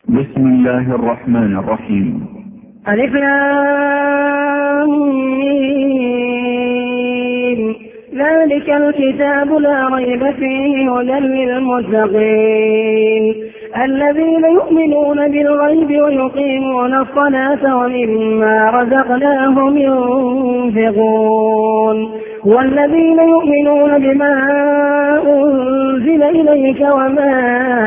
بسم الله الرحمن الرحيم. ألف لام ميم. ذلك الكتاب لا ريب فيه هدى للمتقين الذين يؤمنون بالغيب ويقيمون الصلاة ومما رزقناهم ينفقون والذين يؤمنون بما أنزل إليك وما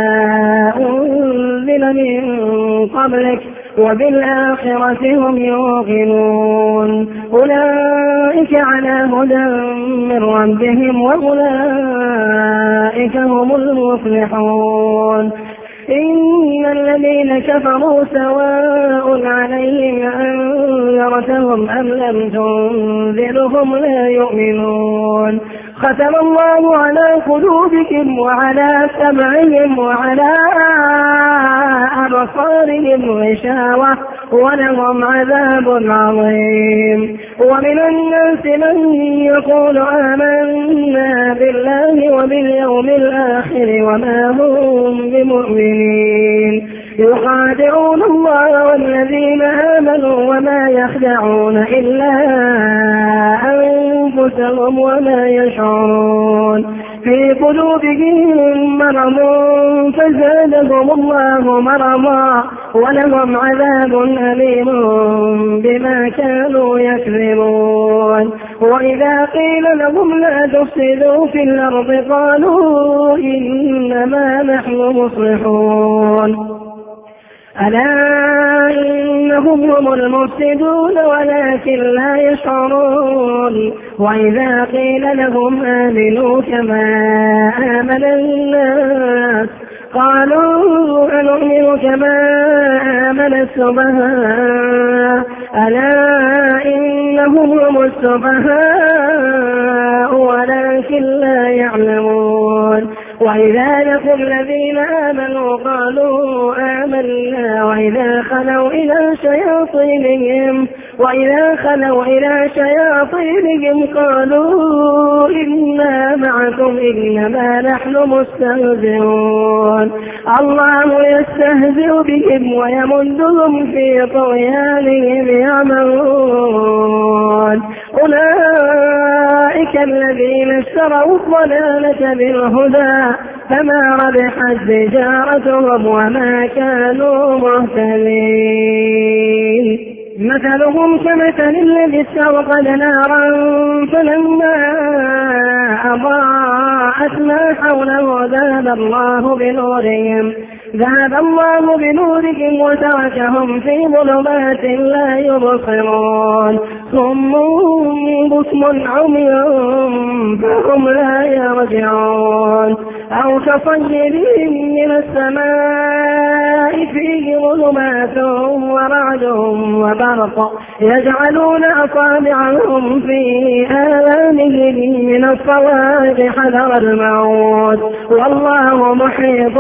أنزل من قبلك وبالآخرة هم يوقنون أولئك على هدى من ربهم وأولئك هم المفلحون. إن الذين كفروا سواء عليهم أنذرتهم أم لم تنذرهم لا يؤمنون. ختم الله على قلوبهم وعلى سمعهم وعلى أبصارهم غشاوة ولهم عذاب عظيم. ومن الناس من يقول آمنا بالله وباليوم الآخر وما هم بمؤمنين يخادعون الله والذين آمنوا وما يخدعون إلا أنفسهم وما يشعرون. في قلوبهم مرض فزادهم الله مرضا ولهم عذاب أليم بما كانوا يكذبون. وإذا قيل لهم لا تفسدوا في الأرض قالوا إنما نحن مصلحون ألا إنهم هم المفسدون ولكن لا يشعرون. وإذا قيل لهم آمنوا كما آمن الناس قالوا أنؤمن كما آمن السفهاء ألا إنهم هم السفهاء ولكن لا يعلمون. وإذا لقوا الذين آمنوا قالوا آمنا وإذا خلوا إلى شياطينهم قالوا إنا معكم إنما نحن مستهزئون. الله يستهزئ بهم ويمدهم في طغيانهم يعمهون. أولئك الذين اشتروا الضلالة بالهدى فما ربحت تجارتهم وما كانوا مهتدين. مثلهم كمثل الذي استوقد نارا فلما أضاءت ما حوله ذهب الله بنورهم وتركهم في ظلمات لا يبصرون. صم بكم عمي فهم لا يرجعون. أو كصيب من السماء فيه ظلمات ورعد وبرق يجعلون أصابعهم في آذانهم من الصواعق حذر الموت والله محيط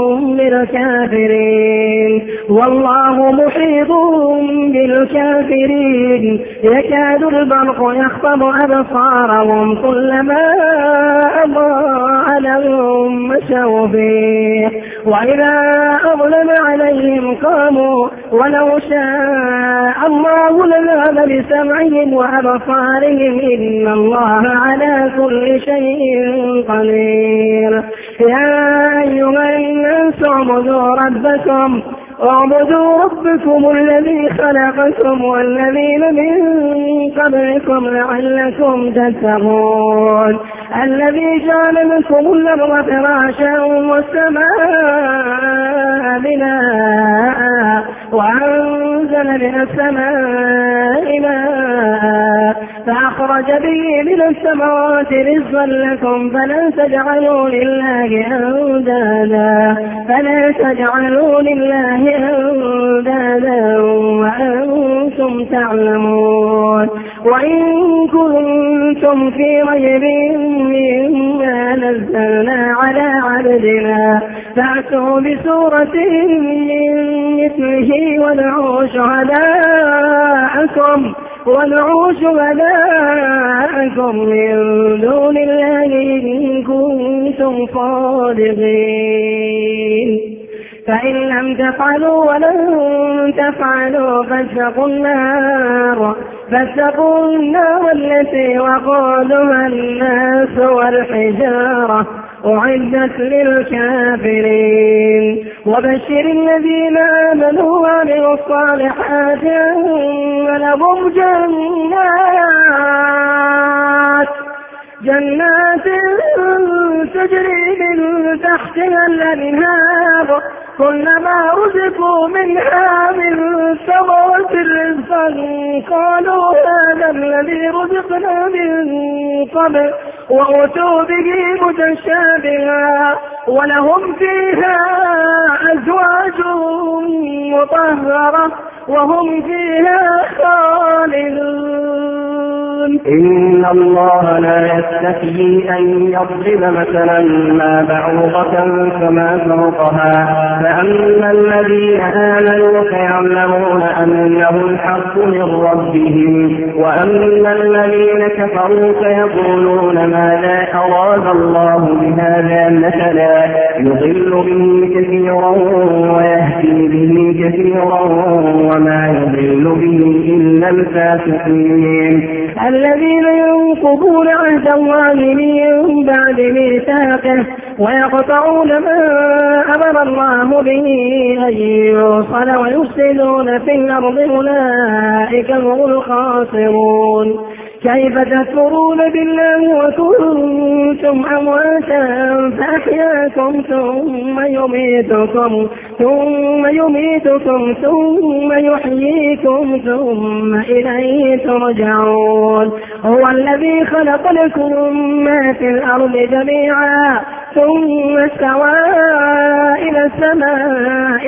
بالكافرين. يكاد البرق يخطف أبصارهم كلما أضاء لهم مشوا فيه وإذا أظلم عليهم قاموا ولو شاء الله لذهب بسمعهم وأبصارهم إن الله على كل شيء قدير. يا أيها الناس اعبدوا ربكم الذي خلقكم والذين من قبلكم لعلكم تتقون. الذي جعل لكم الأرض فراشا والسماء بناء وأنزل من السماء ماء فأخرج به من الثمرات رزقا لكم فلا تجعلوا لله أندادا وأنتم تعلمون. وإن كنتم في ريب مما نزلنا على عبدنا فأتوا بسورة من مثله وادعوا شهداءكم من دون الله إن كنتم صادقين. فإن لم تفعلوا ولن تفعلوا فاتقوا النار التي وقودها الناس والحجارة أعدت للكافرين. وبشر الذين آمنوا وعملوا الصالحات أن لهم جنات تجري من تحتها الأنهار كلما رزقوا منها من ثمرة رزقا قالوا هذا الذي رزقنا من قبل وأتوا به متشابها ولهم فيها أزواج مطهرة وهم فيها خالدون. إن الله لا يستحيي أن يضرب مثلا ما بعوضة فما فوقها فأما الذين آمنوا فيعلمون أنه الحق من ربهم وأما الذين كفروا فيقولون ماذا أراد الله بهذا مثلا يضل به كثيرا ويهدي به كثيرا وما يضل به إلا الفاسقين. الذين ينقضون عهد الله من بعد ميثاقه ويقطعون ما أمر الله به أن يوصل ويفسدون في الأرض أولئك هم الخاسرون. كيف تكفرون بالله وكنتم أمواتا فأحياكم ثم يميتكم ثم يحييكم ثم إليه ترجعون. هو الذي خلق لكم ما في الأرض جميعا ثم استوى إلى السماء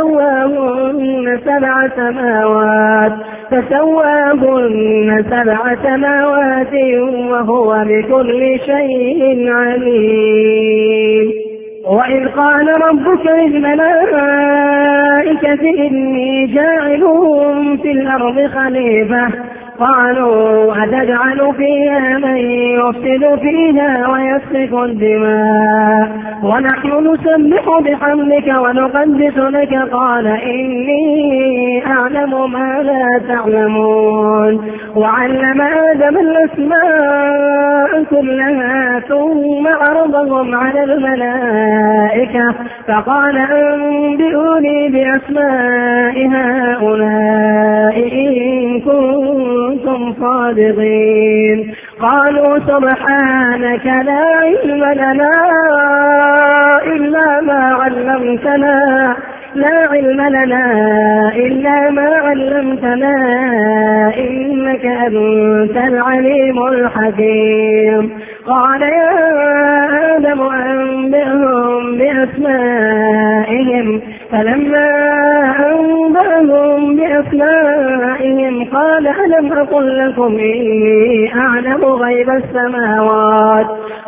فسواهن سبع سماوات وهو بكل شيء عليم. وإذ قال ربك للملائكة إني جاعل في الأرض خليفة قالوا أتجعل فيها من يفسد فيها ويسفك الدماء ونحن نسبح بحمدك ونقدس لك قال إني أعلم ما لا تعلمون. وعلم آدم الأسماء كلها ثم عرضهم على الملائكة فقال أنبئوني بأسماء هؤلاء إن كنتم صادقين. قالوا سبحانك لا علم لنا إلا ما علمتنا إنك أنت العليم الحكيم. قال يا آدم أنبئهم بأسمائهم فلما أنبأهم بأسمائهم قال ألم أقل لكم إني أعلم غيب السماوات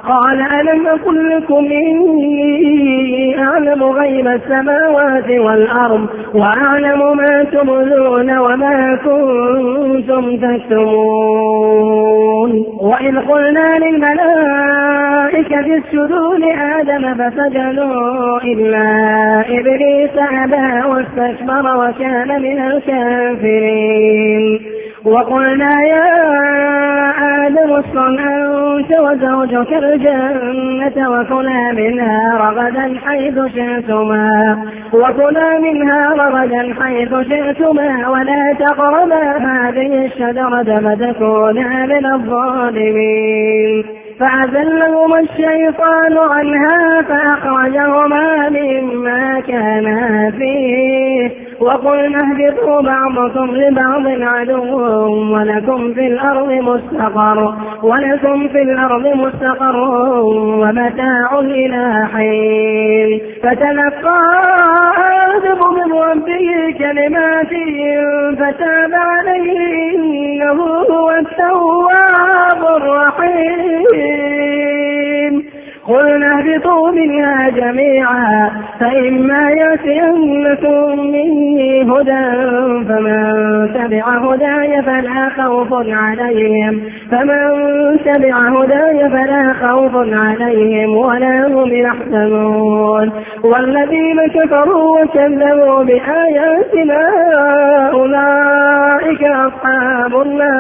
والأرض وأعلم ما تبدون وما كنتم تكتمون. وإذ قلنا للملائكة اسجدوا لآدم فسجدوا إلا إبليس أبى واستكبر وكان من الكافرين. وقلنا يا آدم اسكن أنت وزوجك الجنة وكلا منها رغدا حيث شئتما ولا تقربا هذه الشجرة فتكونا من الظالمين. فأزلهما الشيطان عنها فأخرجهما مما كانا فيه وقلنا اهبطوا بعضكم لبعض عدو ولكم في الأرض مستقر ومتاع إلى حين. فتلقى آدم من ربه كلمات فتاب عليه إنه هو التواب الرحيم. قلنا اهبطوا منها جميعا فإما يأتينكم مني هدى فمن تبع هداي فلا خوف فمن تبع هداي فلا خوف عليهم ولا هم يحزنون والذين كفروا وكذبوا بآياتنا أولئك أصحاب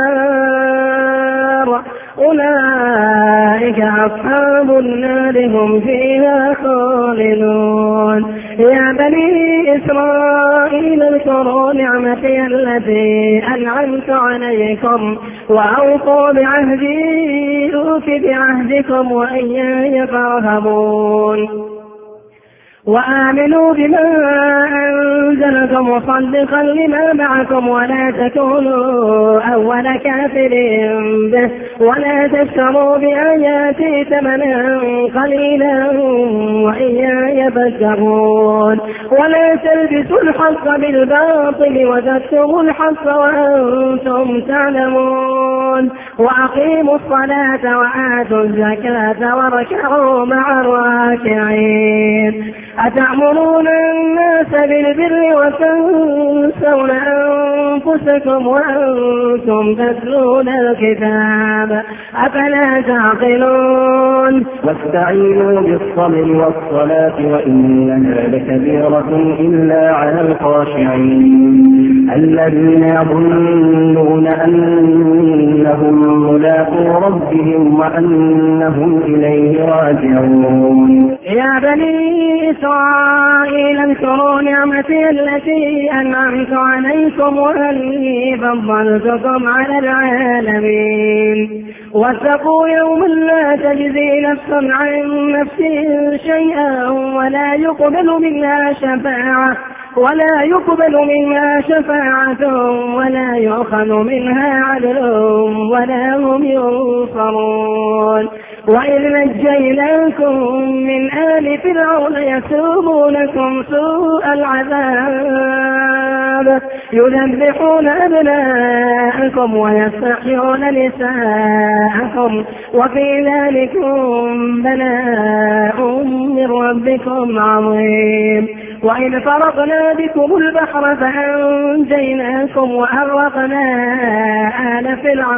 النار هم فيها خالدون يا بني إسرائيل اذكروا نعمتي التي أنعمت عليكم وأوفوا بعهدي أوف بعهدكم وإياي فارهبون وآمنوا بما أنزلت مصدقا لما معكم ولا تكونوا أول كافر به ولا تشتروا بآياتي ثمنا قليلا وإياي فاتقون ولا تلبسوا الحق بالباطل وتكتموا الحق وأنتم تعلمون وأقيموا الصلاة وآتوا الزكاة واركعوا مع الراكعين أتأمرون الناس بالبر وتنسون أنفسكم وأنتم تتلون الكتاب أفلا تعقلون واستعينوا بالصبر والصلاة وإنها لكبيرة إلا على الخاشعين الذين يظنون أنهم ملاقو ربهم وأنهم إليه راجعون يا بني إسرائيل اذكروا نعمتي التي أنعمت عليكم وأني فضلتكم على العالمين واتقوا يوما لا تجزي نفس عن نفس شيئا ولا يقبل منها شفاعة ولا يؤخذ منها عدل ولا هم ينصرون وإذ نجيناكم من آل فرعون يسومونكم سوء العذاب يذبحون أبناءكم ويستحيون نساءكم وفي ذلكم بلاء من ربكم عظيم وإذ فرقنا بكم البحر فأنجيناكم وأغرقنا آل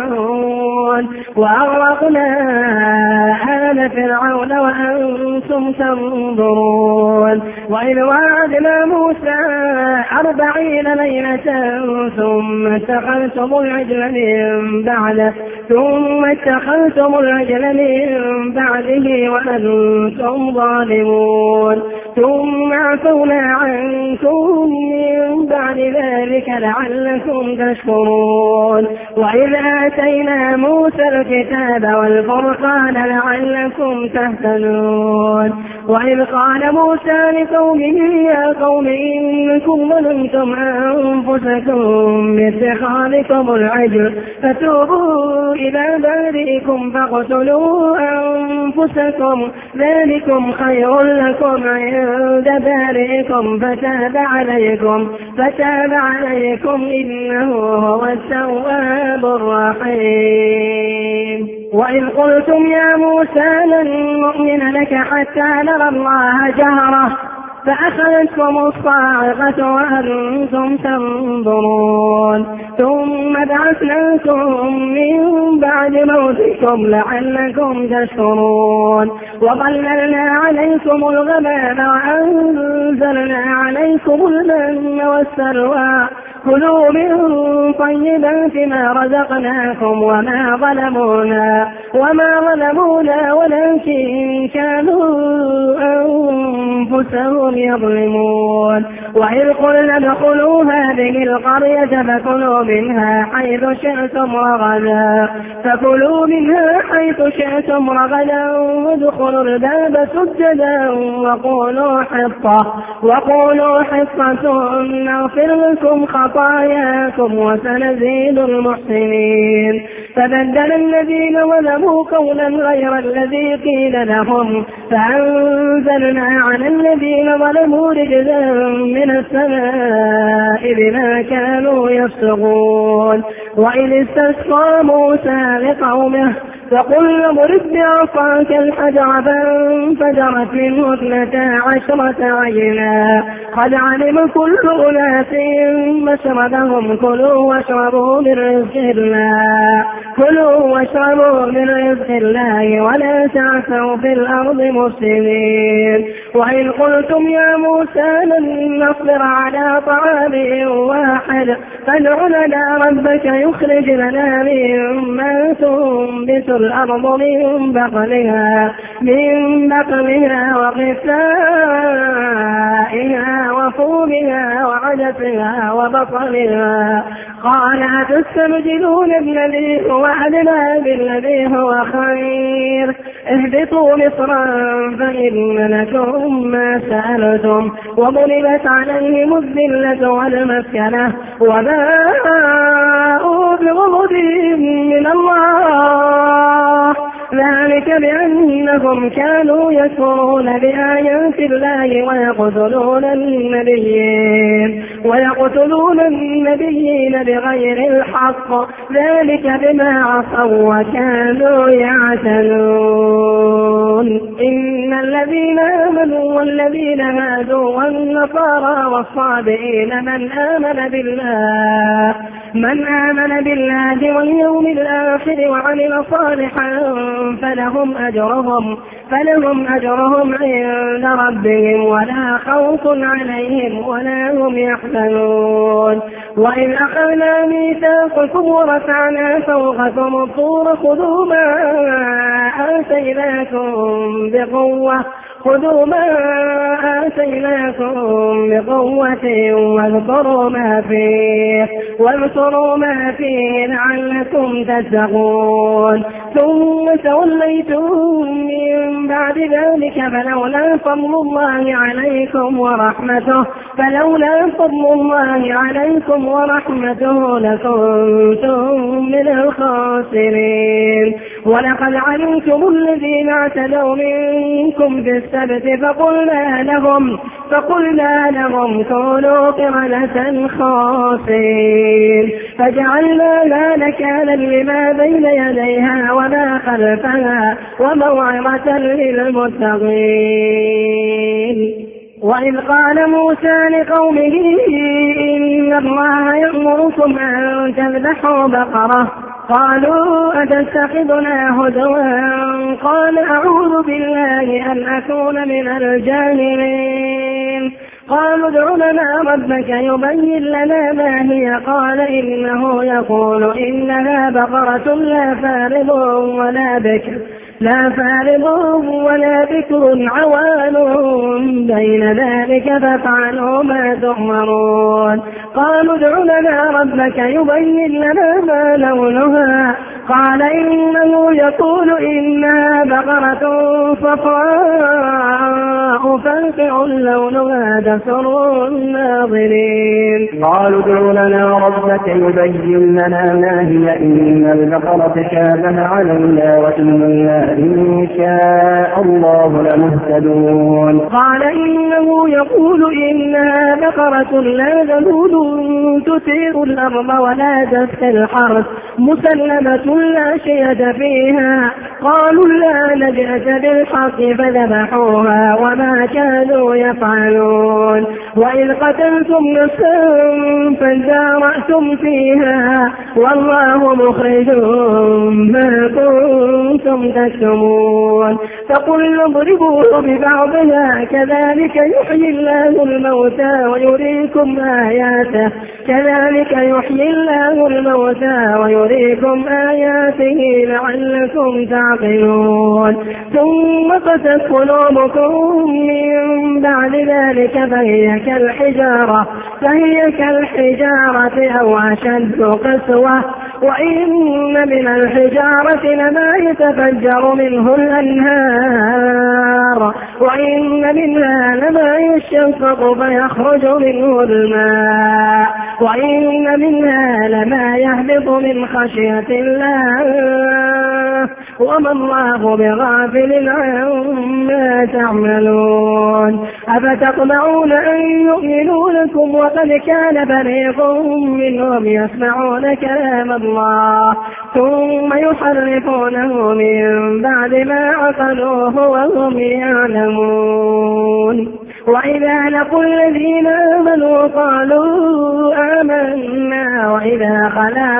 فرعون وأنتم تنظرون وإذ وعدنا موسى 40 ليلة ثم اتخذتم العجل من بعده وأنتم ظالمون ثم عفونا عنكم من بعد ذلك لعلكم تشكرون وإذ آتينا موسى الكتاب والفرقان لعلكم تهتدون وإذ قال موسى لقومه يا قوم إنكم ظلمتم أنفسكم باتخاذكم العجل فتوبوا إلى بارئكم فاقتلوا أنفسكم ذلكم خير لكم عند بارئكم فتاب عليكم إنه هو التواب الرحيم وإذ قلتم يا موسى لن نؤمن لك حتى نرى الله جهرة فأخذتكم الصاعقة وأنتم تنظرون ثم بعثناكم من بعد موتكم لعلكم تشكرون وظللنا عليكم الغمام وأنزلنا عليكم المن والسلوى كلوا من طيبات ما رزقناكم وما ظلمونا ولكن كانوا أنفسهم يظلمون وإذ قلنا ادخلوا هذه القرية فكلوا منها حيث شئتم رغدا وادخلوا الباب سجدا وقولوا حطة نغفر لكم خطاياكم وسنزيد المحسنين فبدل الذين ظلموا قولا غير الذي قيل لهم فأنزلنا على الذين ظلموا رجزا من السماء بما كانوا يفسقون وإذ استسقى موسى لقومه فقلنا اضرب بعصاك الحجر فانفجرت منه 12 عينا قد علم كل أناس مشربهم كلوا واشربوا من رزق الله ولا تعثوا في الأرض مفسدين وإن قلتم يا موسى لن نصبر على طعام واحد فادع لنا ربك يخرج لنا مما تنبت الأرض من بقلها وقثائها وفومها وعدسها وبصلها قال أتستبدلون الذي هو أدنى بالذي هو خير اهبطوا مصرا فإن لكم ما سألتم وضربت عليهم الذلة والمسكنة وباءوا بغضب من الله ذلك بأنهم كانوا يكفرون بآيات الله ويقتلون النبيين بغير الحق ذلك بما عصوا وكانوا يعتدون إن الذين آمنوا والذين هادوا والنصارى والصابئين من آمن بالله واليوم الآخر وعمل صالحا فلهم أجرهم عند ربهم ولا خوف عليهم ولا هم يحزنون وإذ أخذنا ميثاقكم ورفعنا فوقكم الطور خذوا ما آتيناكم بقوة واذكروا ما فيه لعلكم تتقون ثم توليتم من بعد ذلك فلولا فضل الله عليكم ورحمته لكنتم من الخاسرين ولقد علمتم الذين اعتدوا منكم في السبت فقلنا لهم كونوا قردة خاسئين فجعلناها نكالا لما بين يديها وما خلفها وموعظة للمتقين وإذ قال موسى لقومه إن الله يأمركم أن تذبحوا بقرة قالوا أتتخذنا هزوا قال أعوذ بالله أن أكون من الجاهلين قالوا ادع لنا ربك يبين لنا ما هي قال إنه يقول إنها بقرة لا فارض ولا بكر عوان بين ذلك فافعلوا ما تؤمرون قالوا ادع لنا ربك يبين لنا ما لونها قال إنه يقول إنها بقرة صفراء فاقع لونها تسر الناظرين قالوا ادع لنا ربك يبين لنا ما هي إن البقرة شابه علينا وإنا إن شاء الله لمهتدون قال إنه يقول إنها بقرة لا ذلول تثير الأرض ولا تسقي الحرث مسلمة لا شية فيها قالوا لا نجأت بالحق فذبحوها وما كانوا يفعلون وإذ قتلتم نفسا فادارأتم فيها والله مخرج ما كنتم تكتمون فقلنا اضربوه ببعضها كذلك يحيي الله الموتى ويريكم آياته لعلكم تعقلون ثم قست قلوبكم من بعد ذلك فهي كالحجارة أو أشد قسوة وإن من الحجارة لما يتفجر منه الأنهار وإن منها لما يشقق فيخرج منه الماء وإن منها لما يهبط من خشية الله وما الله بغافل عما تعملون أفتطمعون أن يؤمنوا لكم وقد كان فريق منهم يسمعون كلام الله ثم يحرفونه من بعد ما عقلوه وهم يعلمون. وإذا لقوا الذين آمنوا قالوا آمنا وإذا خلا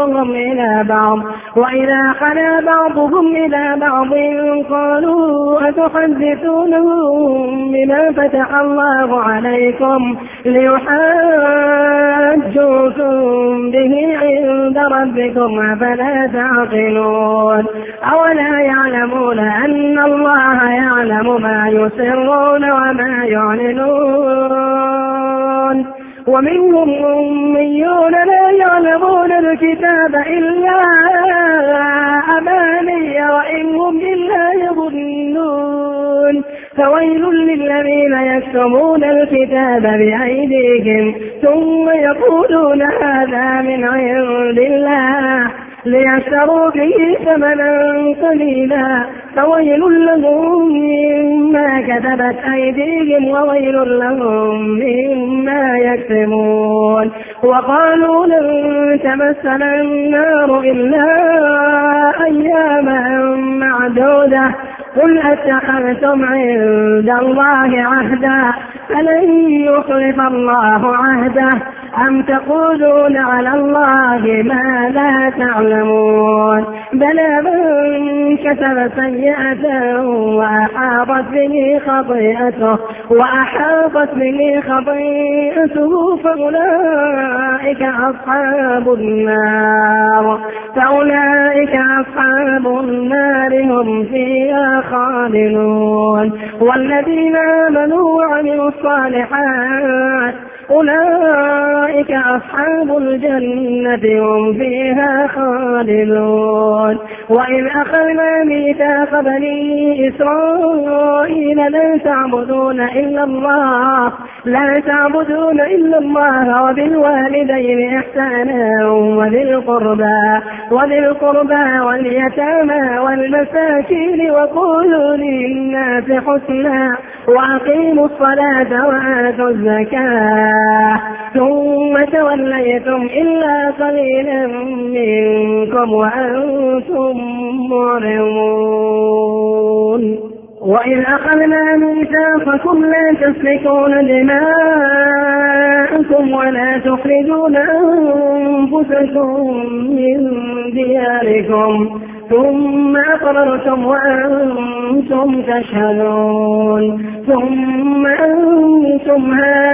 بعضهم إلى بعض قالوا أتحدثونهم بما فتح الله عليكم ليحاجوكم به عند ربكم أفلا تعقلون. أولا يعلمون أن الله يعلم ما يسرون وما يعلنون. ومنهم أميون لا يعلمون الكتاب إلا أماني وإن هم إلا يظنون. فويل للذين يكتمون الكتاب بأيديهم ثم يقولون هذا من عند الله ليشتروا به ثمنا قليلا فويل لهم مما كتبت أيديهم وويل لهم مما يكسبون. وقالوا لن تمسنا النار إلا أياما معدودة قل أتخذتم عند الله عهدا فلن يخلف الله عهده أم تقولون على الله ما لا تعلمون. بلى من كسب سيئة وأحاطت به خطيئته فأولئك أصحاب النار هم فيها خالدون. والذين آمنوا وعملوا الصالحات أولئك أصحاب الجنة هم فيها خالدون. وإذ أخذنا ميثاق بني إسرائيل لا تعبدون إلا الله وبالوالدين إحسانا وذي القربى واليتامى والمساكين وقولوا للناس حسنا وأقيموا الصلاة وآتوا الزكاة ثم توليتم إلا قليلا منكم وأنتم معرضون. وإذ أخذنا ميثاقكم لا تسفكون دماءكم ولا تخرجون أنفسكم من دياركم ثم أقررتم وأنتم تشهدون ثم أنتم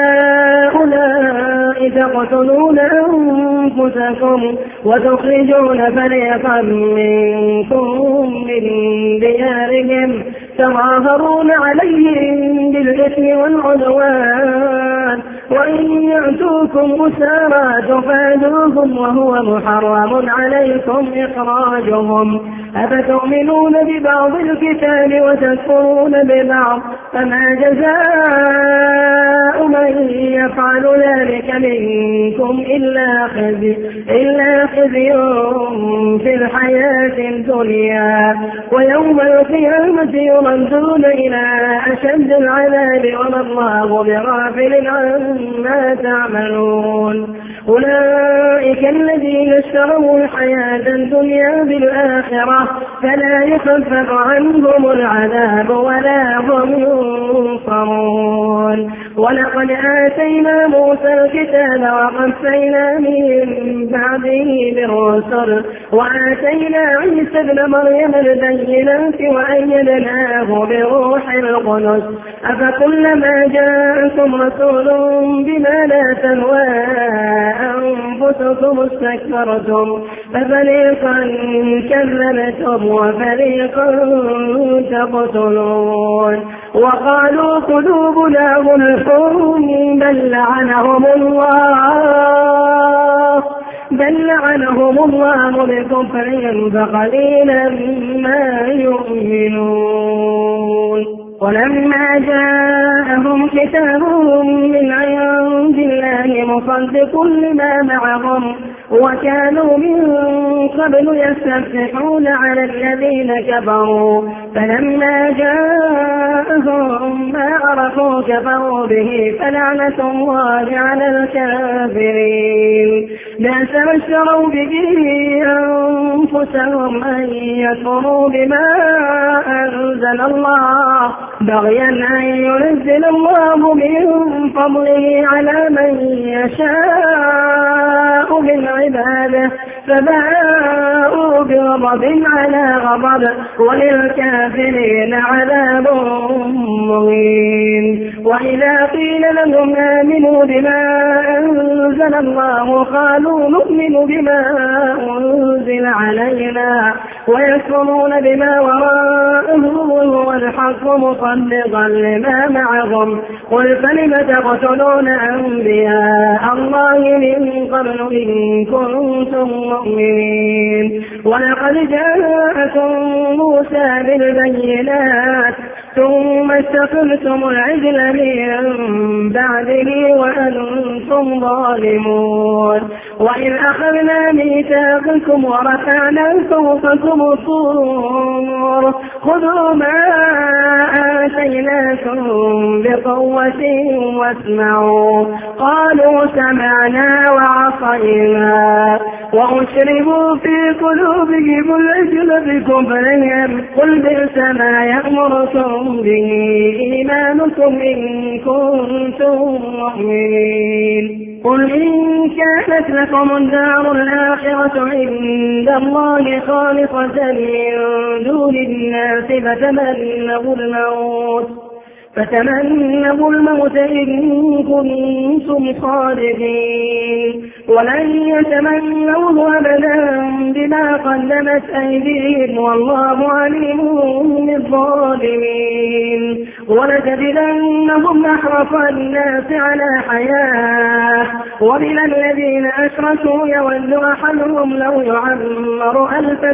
هؤلاء تقتلون أنفسكم وتخرجون فريقا منكم من ديارهم تظاهرون عليهم بالإثم والعدوان وإن يأتوكم أسارى تفادوهم وهو محرم عليكم إخراجهم أفتؤمنون ببعض الكتاب وتكفرون ببعض فما جزاء من يفعل ذلك منكم إلا خزي في الحياة الدنيا ويوم القيامة يردون إلى أشد العذاب وما الله بغافل عما تعملون. أولئك الذين اشتروا الحياة الدنيا بالآخرة فلا يخفف عنهم العذاب ولا هم ينصرون. ولقد آتينا موسى الكتاب وقفينا من بعده بالرسل وآتينا عيسى ابن مريم البينات وأيدناه بروح القدس أفكلما جاءكم رسول بما لا تهوى أنفسكم استكبرتم ففريقا كذبتم وفريقا تقتلون. وقالوا قلوبنا غلف بل لعنهم الله بكفرهم فقليلا ما يؤمنون. ولما جاءهم كتاب من عند الله مصدق لما معهم وكانوا من قبل يستفتحون على الذين كفروا فلما جاءهم ما عرفوا كفروا به فلعنة الله على الكافرين. بئس ما اشتروا به أنفسهم أن يكفروا بما أنزل الله بغيا أن ينزل الله من فضله على من يشاء من عباده فباءوا بغضب على غضب وللكافرين عذاب مهين. وإذا قيل لهم آمنوا بما أنزل الله قالوا نؤمن بما أنزل علينا ويكفرون بما وراءه وهو الحق مصدقا لما معهم قل فلم تقتلون أنبياء الله من قبل إن كنتم مؤمنين. ولقد جاءكم موسى بالبينات ثم اتخذتم العجل من بعده وأنتم ظالمون. وإذ أخذنا ميثاقكم ورفعنا فوقكم الطور خذوا ما آتيناكم بقوة واسمعوا قالوا سمعنا وعصينا وأشربوا في قلوبهم العجل بكفرهم قل بئس ما يأمركم به إيمانكم إن كنتم مؤمنين. قل إن كانت لكم الدار الآخرة عند الله خالصة من دون الناس فتمنوا الموت إن كنتم صادقين ولن يتمنوه أبدا بما قدمت أيديهم والله عليم بالظالمين. ولتجدنهم أحرص الناس على حياة ومن الذين أشركوا يود أحدهم لو يعمر ألف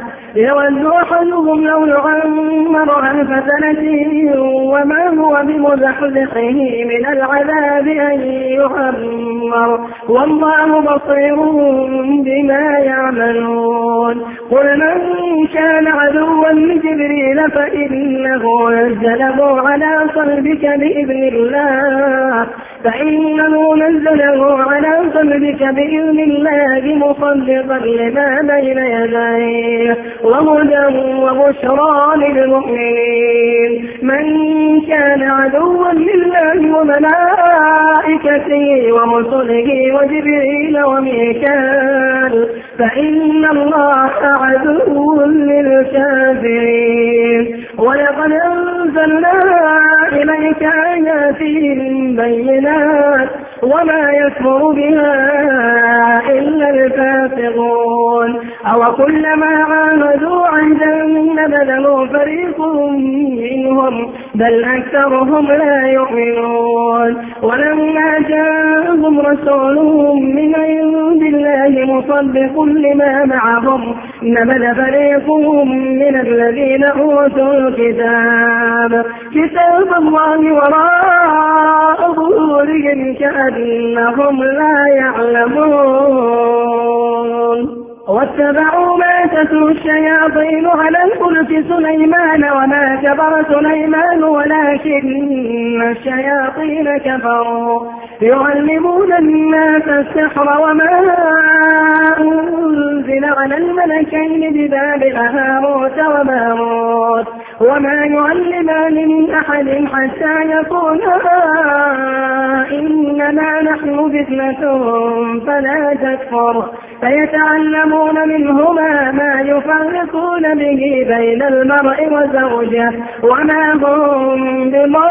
سنة وما هو بمزحزحه من العذاب أن يعمر والله بصير بما يعملون. قل من كان عدوا لجبريل فإنه نزله على قلبك بإذن الله مصدقا لما بين يديه وهدى وبشرى للمؤمنين. من كان عدوا لله وملائكته ورسله وجبريل وميكال فإن الله عدو للكافرين. ولقد أنزلنا إليك آيات بينات وما يكفر بها إلا الفاسقون. أو كلما عاهدوا عهدا نبذه فريق منهم بل أكثرهم لا يؤمنون. ولما جاءهم رسول من عند الله مصدق لما معهم نبذ فريق من الذين أوتوا الكتاب الله وراء ظهورهم كأنهم لا يعلمون. واتبعوا ما تتلو الشياطين على الملك سليمان وما كفر سليمان ولكن الشياطين كفروا يعلمون الناس السحر وما أنزل على الملكين ببابل هاروت وماروت وما يعلمان من أحد حتى يقولا إنما نحن فتنة فلا تكفر فيتعلمون منهما ما يفرقون به بين المرء وزوجه وما هم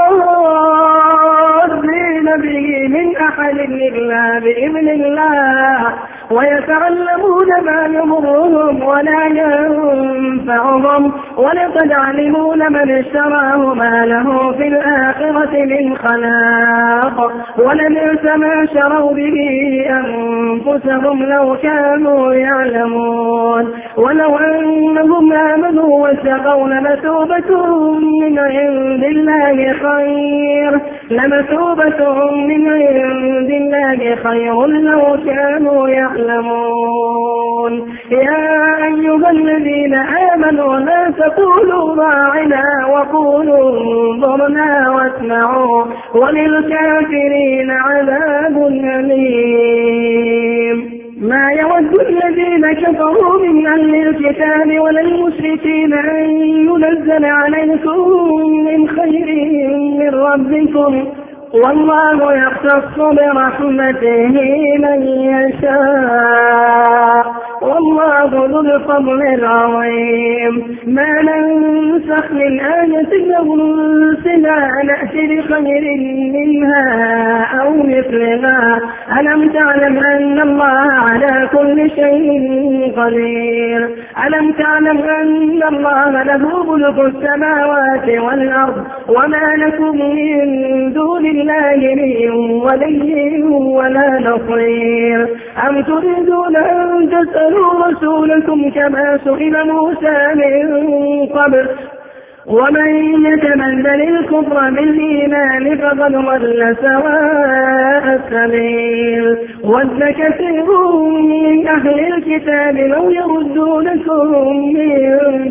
بضارين به من أحد إلا بإذن الله ويتعلمون ما يضرهم ولا ينفعهم ولقد علموا من اشتراه ما له في الآخرة من خلاق ولبئس ما شروا به أنفسهم لو كانوا يعلمون. ولو أنهم آمنوا واتقوا لمثوبة من عند الله خير لو كانوا يعلمون. يا أيها الذين آمنوا لا تقولوا راعنا وقولوا انظرنا واسمعوا وللكافرين عذاب أليم. ما يود الذين كفروا من أهل الكتاب ولا المشركين أن ينزل عليكم من خير من ربكم والله يختص برحمته من يشاء والله ذو الفضل العظيم. ما ننسخ من آية أو ننسها نأتي بخير منها أو مثلها. ألم تعلم أن الله على كل شيء قدير؟ ألم تعلم أن الله له ملك السماوات والأرض وما لكم من دون الله من ولي ولا نصير؟ أم تريدون أن تسألوا رسولكم كما سئل موسى من قبل ومن يتبدل الكفر بالإيمان فقد ضل سواء السبيل. ود كثير من أهل الكتاب لو يردونكم من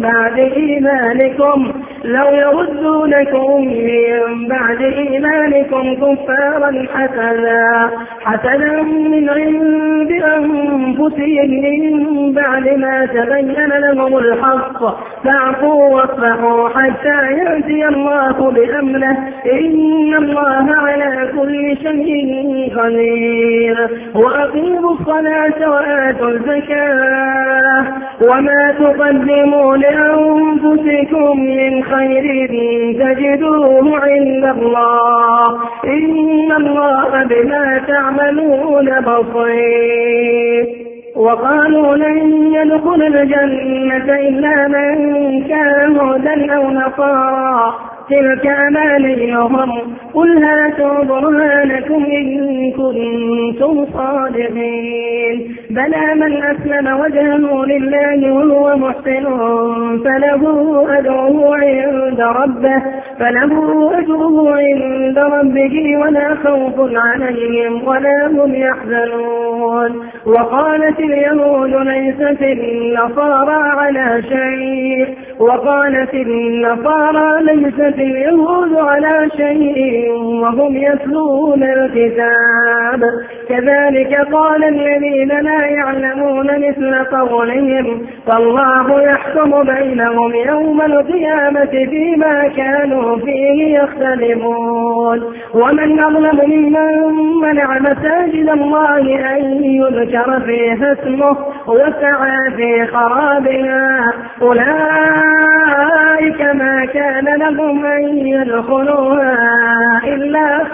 بعد إيمانكم كفارا حسنا من عند أنفسهم من بعد ما تبين لهم الحق فاعفوا واصفحوا حتى يأتي الله بأمره إن الله على كل شيء قدير. وأقيموا الصلاة وآتوا الزكاة وما تقدموا لأنفسكم من خير تجدوه عند الله إن الله بما تعملون بصير. وقالوا لن يدخل الجنة إلا من كان هودا أو نصارى تلك أمانيهم قل هاتوا برهانكم إن كنتم صادقين. بلى من أسلم وجهه لله وهو محسن فله أجره عند ربه ولا خوف عليهم ولا هم يحزنون. وقالت اليهود ليست النصارى على شيء اليهود على شيء وهم يتلون الكتاب كذلك قال الذين لا يعلمون مثل قولهم فالله يحكم بينهم يوم القيامة فيما كانوا فيه يختلفون. ومن أظلم ممن منع مساجد الله أن يذكر فيها اسمه وسعى في خرابها أولئك ما كان لهم أن يدخلوها إلا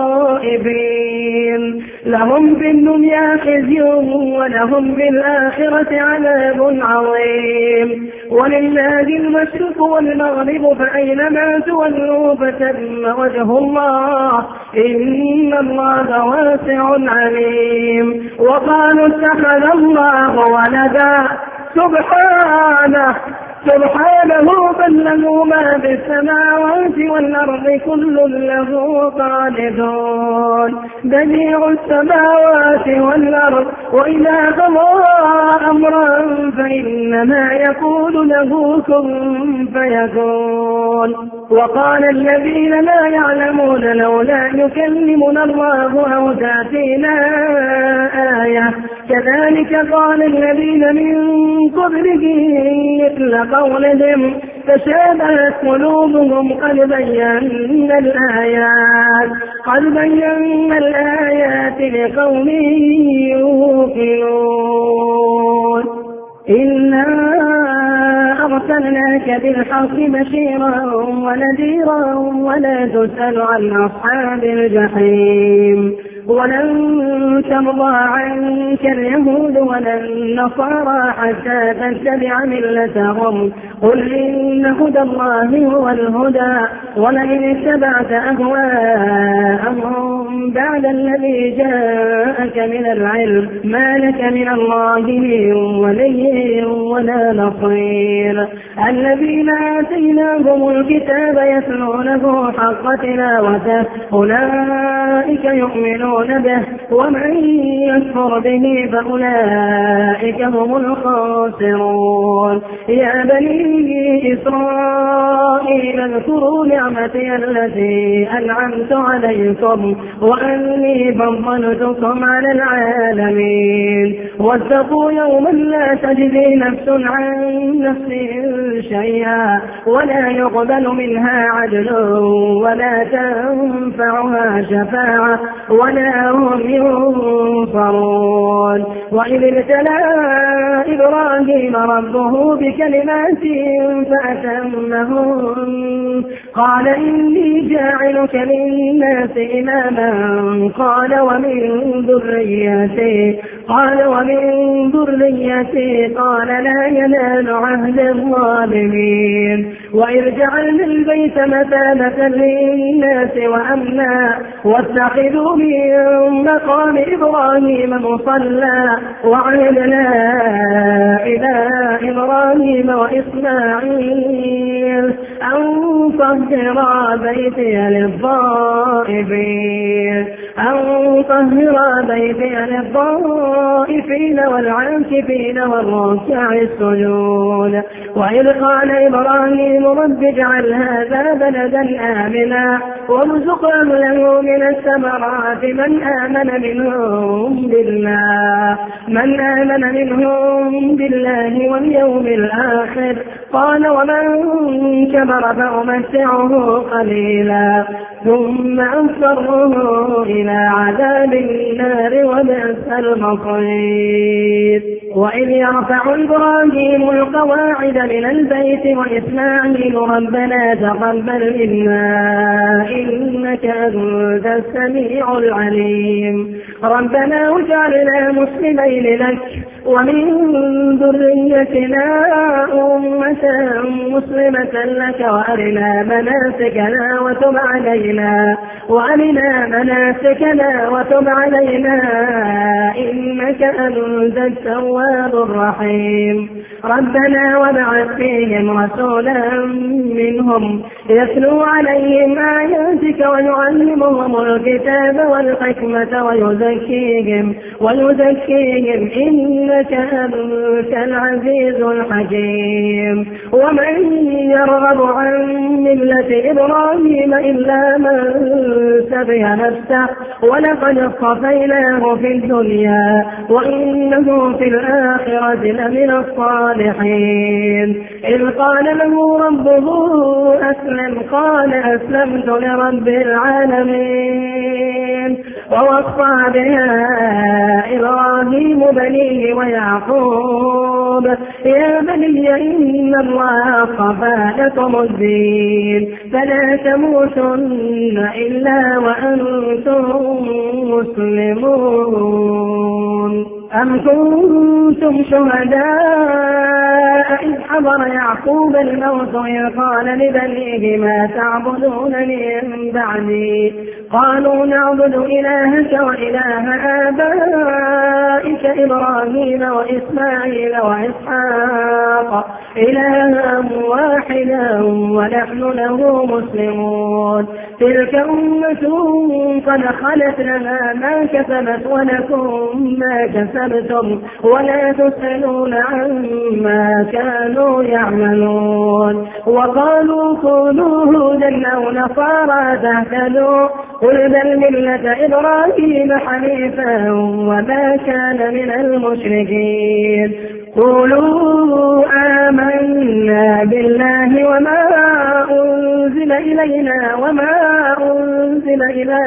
خائبين لهم في الدنيا خزي ولهم في الآخرة عذاب عظيم. ولله المشرق والمغرب فأينما تولوا فثم وجه الله إن الله واسع عليم. وقالوا اتخذ الله ولدا سبحانه بل له ما في السماوات والأرض كل له قانتون بديع السماوات والأرض وإذا قضى أمرا فإنما يقول له كن فيكون. وقال الذين لا يعلمون لولا يكلمنا الله أو تأتينا آية كذلك قال الذين من قبلهم مثل قولهم تشابهت قلوبهم قد بينا الآيات لقوم يوقنون. إنا أرسلناك بالحق بشيرا ونذيرا ولا تسأل عن أصحاب الجحيم. ولن ترضى عنك اليهود ولا النصارى حتى تتبع ملتهم قل إن هدى الله هو الهدى ولئن اتبعت أهواءهم بعد الذي جاءك من العلم ما لك من الله من ولي ولا نصير. الذين آتيناهم الكتاب يتلونه حق تلاوته أولئك يؤمنون به ومن يكفر به فأولئك هم الخاسرون. يا بني إسرائيل اذكروا نعمتي التي أنعمت عليكم وأني فضلتكم على العالمين. واتقوا يوما لا تجزي نفس عن نفس شيئا ولا يقبل منها عدل ولا تنفعها شفاعة ولا هم ينصرون. وإذ ابتلى إبراهيم ربه بكلمات فأتمهن قال إني جاعلك للناس إماما قال ومن ذريتي قال لا ينال عهد الظالمين. وإذ جعلنا البيت مثابة للناس وأمنا واتخذوا من مقام إبراهيم مصلى وعهدنا إلى إبراهيم وإسماعيل أن طهرا بيتي للطائفين والعاكفين والركع السجود. وإذ قال إبراهيم رب اجعل هذا بلدا آمنا وارزق أهله من الثمرات من آمن منهم بالله واليوم الآخر قال ومن كفر فأمتعه قليلا ثم أضطره إلى عذاب النار وبئس المصير. وإذ يرفع إبراهيم القواعد من البيت وإسماعيل ربنا تقبل منا إنك أنت السميع العليم ربنا واجعلنا مسلمين لك ومن ذريتنا أمة مسلمة لك وأرنا مناسكنا وتب علينا إنك أنت التواب الرحيم. ربنا وابعث فيهم رسولا منهم يتلو عليهم آياتك ويعلمهم الكتاب والحكمة ويزكيهم إنك أنت العزيز الحكيم. ومن يرغب عن ملة إبراهيم إلا من سفه نفسه ولقد اصطفيناه في الدنيا وإنه في الآخرة لمن الصالحين. إذ قال له ربه أسلم قال أسلمت لرب العالمين. ووصى بها إبراهيم بنيه ويعقوب يا بني إن الله اصطفى لكم الدين فلا تموتن إلا وأنتم مسلمون. أم كنتم شهداء إذ حضر يعقوب الموت إذ قال لبنيه ما تعبدون من بعدي قالوا نعبد إلهك وإله آبائك إبراهيم وإسماعيل وإسحاق إلها واحدا ونحن له مسلمون. تلك أمة قد خلت لها ما كسبت ولكم ما كسبتم ولا تسألون عما كانوا يعملون. وقالوا كونوا هودا أو نصارى تهتدوا قل بل ملة إبراهيم حنيفا وما كان من المشركين. قولوا آمنا بالله وما أنزل إلينا وما أنزل إلى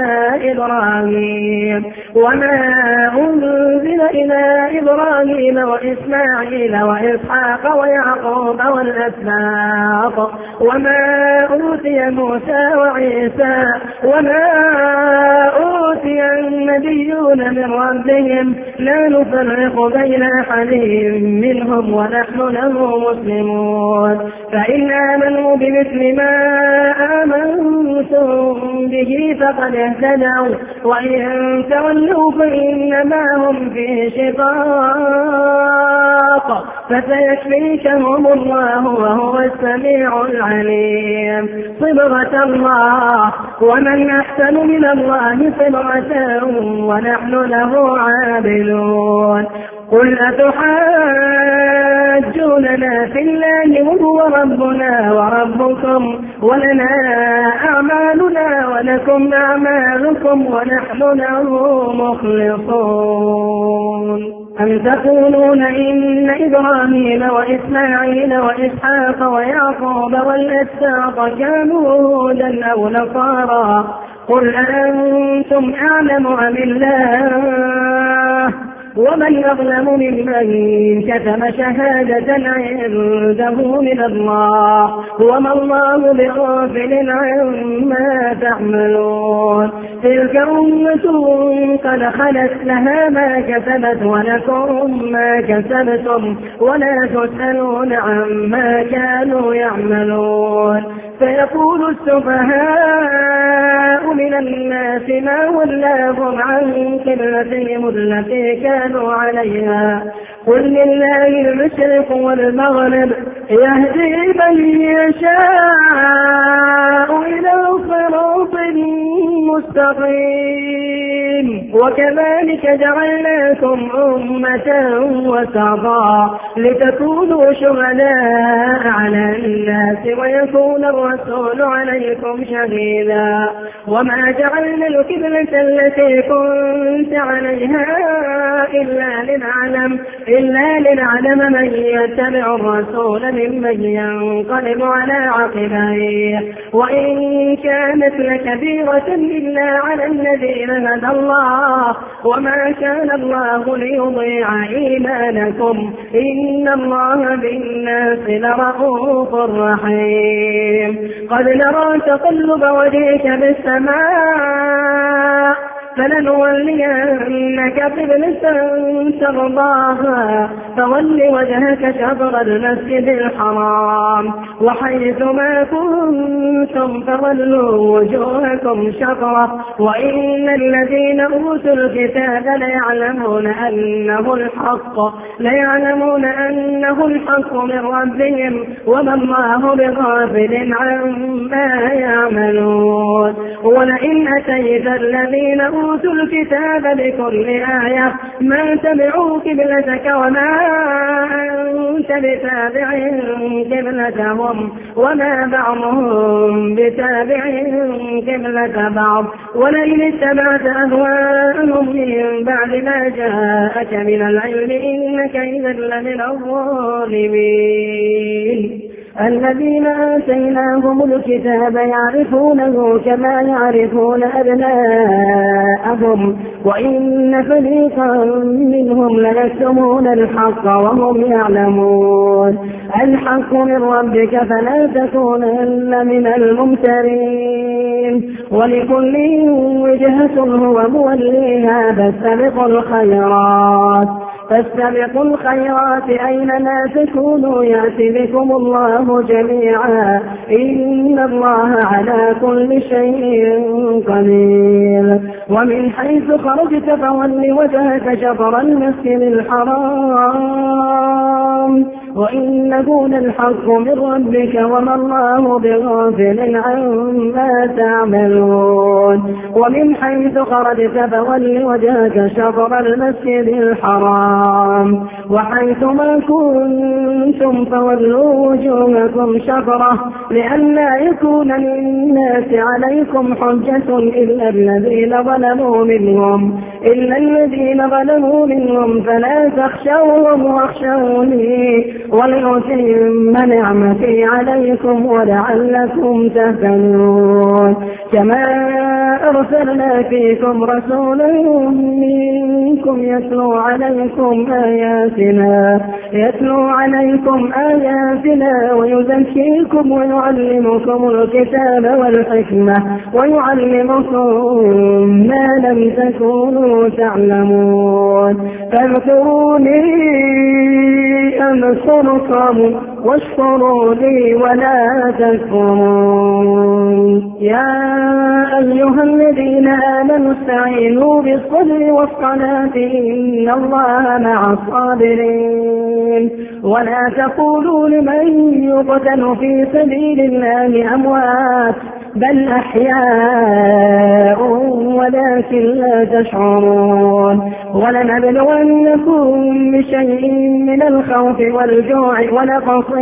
إبراهيم وإسماعيل وإسحاق ويعقوب والأسباط وما أوتي موسى وعيسى وما أوتي النبيون من ربهم لا نفرق بين أحد منهم ونحن له مسلمون. فإن آمنوا بمثل ما آمنتم به فقد اهتدوا وإن تولوا فإنما هم في شقاق فسيكفيكهم الله وهو السميع العليم. صبغة الله ومن أحسن من الله صبغة ونحن له عابدون. قل أتحاجوننا في الله وهو ربنا وربكم ولنا أعمالنا ولكم أعمالكم ونحن له مخلصون. أم أم تقولون إن إبراهيم وإسماعيل وإسحاق ويعقوب والأسباط كانوا هودا أو نصارى قل أنتم أعلم أم الله ومن أظلم ممن كتم شهادة عنده من الله وما الله بغافل عما تعملون تلك أمة قد خلت لها ما كسبت ولكم ما كسبتم ولا تسألون عما كانوا يعملون فيقول السفهاء من الناس ما ولاهم عن قبلتهم التي كانوا عليها قل لله المشرق والمغرب يهدي من يشاء إلى صراط مستقيم وكذلك جعلناكم أمة وسطا لتكونوا شهداء على الناس ويكون الرسول عليكم شهيدا وما جعلنا القبلة التي كنت عليها إلا لنعلم من يتبع الرسول ممن ينقلب على عقبيه وإن كانت لكبيرة إلا على الذين هدى الله وما كان الله ليضيع إيمانكم إن الله بالناس لرؤوف رحيم قد نرى تقلب وجهك بالسماء فلنولينك قبلة ترضاها فول وجهك شطر المسجد الحرام وحيث ما كنتم فولوا وجوهكم شطره وإن الذين أوتوا الكتاب ليعلمون أنه الحق من ربهم وما الله بغافل عما يعملون ولئن أتيت الذين أوتوا الكتاب بكل آية ما تبعوا قبلتك وما أنت بتابع قبلتهم وما بعضهم بتابع قبلة بعض ولئن اتبعت أهواءهم من بعد ما جاءك من العلم إنك إذا لمن الظالمين الذين آتيناهم الكتاب يعرفونه كما يعرفون أبناءهم وإن فريقا منهم ليكتمون الحق وهم يعلمون الحق من ربك فلا تكونن من الممترين ولكل وجهة هو موليها فاستبقوا الخيرات أينما تكونوا يأتي بكم الله جميعا إن الله على كل شيء قدير ومن حيث خرجت فول وجهك شطر المسجد الحرام وإنه للحق من ربك وما الله بغافل عما تعملون ومن حيث خرجت فول وجهك شطر المسجد الحرام وحيث ما كنتم فولوا وجوهكم شطره لئلا يكون للناس عليكم حجة إلا الذين ظلموا منهم فلا تخشوهم واخشوني ولأتم نعمتي عليكم ولعلكم تهتدون كما أرسلنا فيكم رسولا منكم يتلو عليكم آياتنا ويزكيكم ويعلمكم الكتاب والحكمة ويعلمكم ما لم تكونوا تعلمون فاذكروني أذكركم واشكروا لي ولا تكفرون يا أيها الذين آمنوا استعينوا بالصبر والصلاة إن الله مع الصابرين ولا تقولوا لمن يقتل في سبيل الله أموات بل أحياء ولكن لا تشعرون ولنبلونكم بشيء من الخوف والجوع ونقص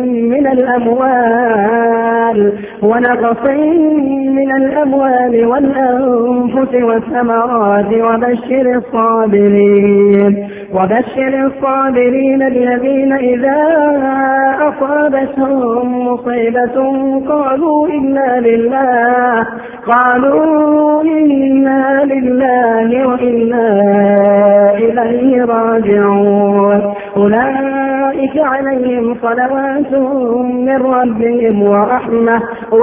من الأموال والأنفس والثمرات وبشر الصابرين وبشر الصابرين الذين إذا أصابتهم مصيبة قالوا إنا لله وإنا إليه راجعون أولئك عليهم صلوات من ربهم ورحمة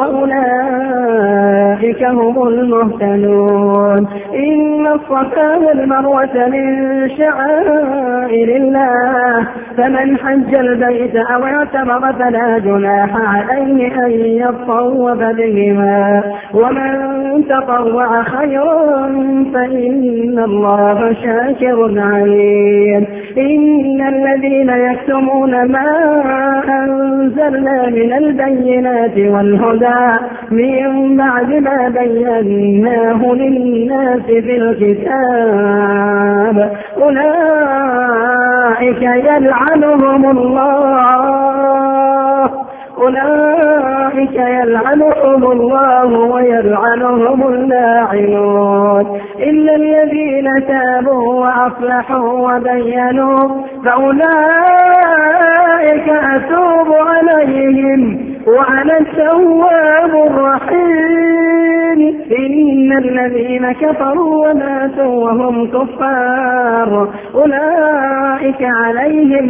وأولئك هم المهتدون إن الصفا والمروة من شعائر الله فمن حج البيت أو اعتمر فلا جناح عليه أن يطوف بهما ومن تطوع خيرا فإن الله شاكر عليم إن الذين يكتمون ما أنزلنا من البينات والهدى من بعد ما بيناه للناس في الكتاب أولئك يلعنهم الله ويلعنهم اللاعنون إلا الذين تابوا وأصلحوا وبينوا فأولئك أتوب عليهم وأنا التواب الرحيم إن الذين كفروا وماتوا وهم كفار أولئك عليهم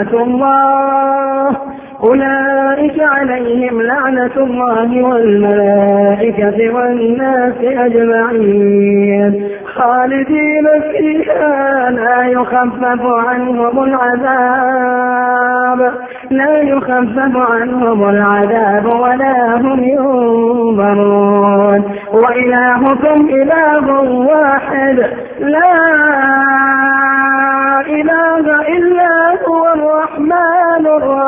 لعنة الله والملائكة والناس أجمعين خالدين فيها لا يخفف عنهم العذاب ولا هم ينظرون وإلهكم إله واحد لا إله إلا هو الرحمن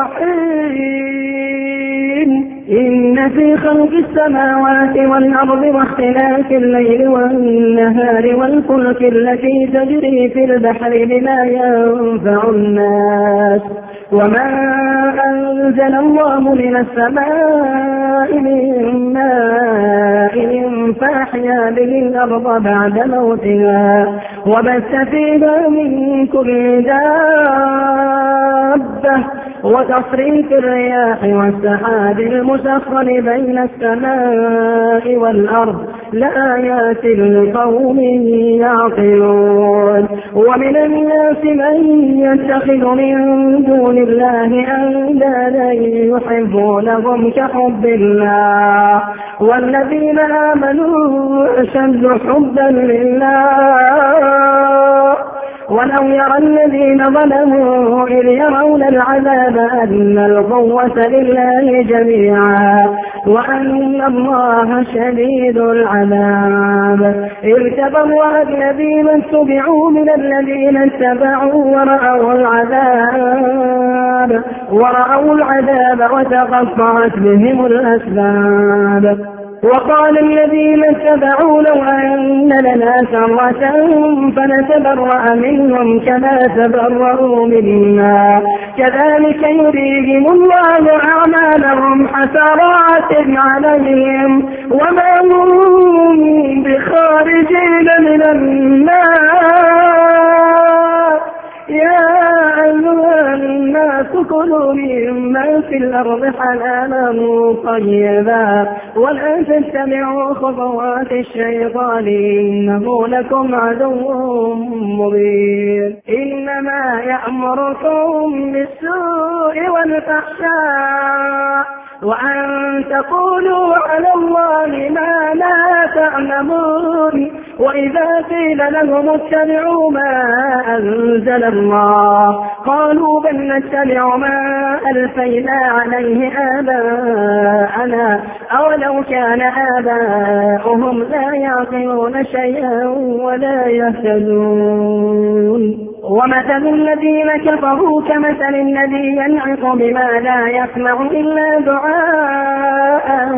الرحيم إن في خلق السماوات والأرض واختلاف الليل والنهار والفلك التي تجري في البحر بما ينفع الناس وما أنزل الله من السماء من ماء فأحيا به الأرض بعد موتها وبث فيها من كل دابة وتصريف الرياح والسحاب المسخر بين السماء والأرض لآيات لقوم يعقلون ومن الناس من يتخذ من دون الله أندادا يحبونهم كحب الله والذين آمنوا أشد حبا لله ولو يرى الذين ظلموا إذ يرون العذاب أن القوة لله جميعا وأن الله شديد العذاب إذ تبرأ الذين اتبعوا من الذين اتبعوا ورأوا العذاب وتقطعت بهم الأسباب وقال الذين اتبعوا لو أن لنا كرة فنتبرأ منهم كما تبرأوا منا كذلك يريهم الله أعمالهم حسرات عليهم وما هم بخارجين من النار يا أيها الناس كلوا مما في الأرض حلالا طيبا ولا تتبعوا خطوات الشيطان إنه لكم عدو مبين إنما يأمركم بالسوء والفحشاء وأن تقولوا على الله ما لا تعلمون وإذا قيل لهم اتبعوا ما أنزل الله قالوا بل نتبع ما ألفينا عليه آباءنا أولو كان آباؤهم لا يعقلون شيئا ولا يهتدون ومثل الذين كفروا كمثل الذي ينعق بما لا يسمع إلا دعاء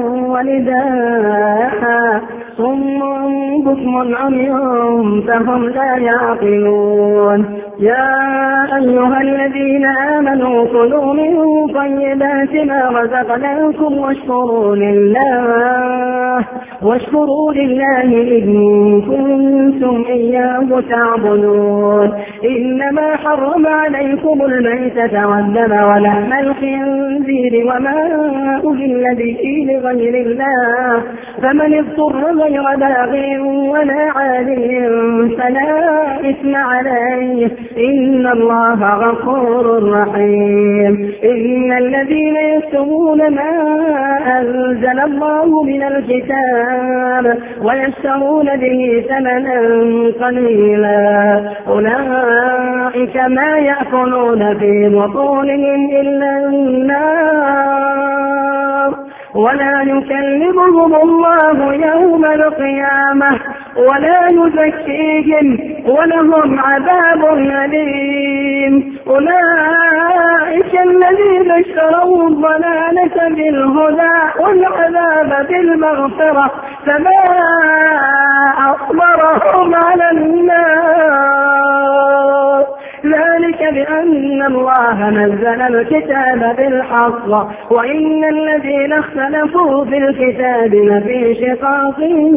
ونداء صم بكم عمي فهم لا يعقلون يا أيها الذين آمنوا كلوا من طيبات ما رزقناكم واشكروا لله إن كنتم إياه تعبدون. إنما حرم عليكم الميتة والدم ولحم الخنزير وما أهل به لغير الله، فمن اضطر غير باغ ولا عاد فلا إثم عليه، إن الله غفور رحيم. إن الذين يكتمون ما أنزل الله من الكتاب ويشترون به ثمنا قليلا أولئك ما يأكلون في بطونهم إلا النار، ولا يكلمهم الله يوم القيامة ولا يزكيهم ولهم عذاب أليم. أولئك الذين اشتروا الضلالة بالهدى والعذاب بالمغفرة، فما أصبرهم على النار، ذلك بأن الله نزل الكتاب بالحق وإن الذين اختلفوا في الكتاب لفي شقاق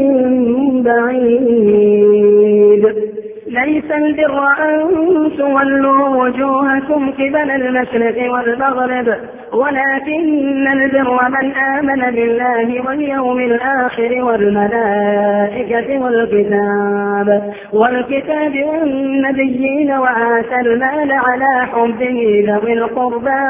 بعيد. ليس البر أن تولوا وجوهكم قبل المشرق والمغرب، ولكن البر من آمن بالله واليوم الآخر والملائكة والكتاب والنبيين وآتى المال على حبه ذوي القربى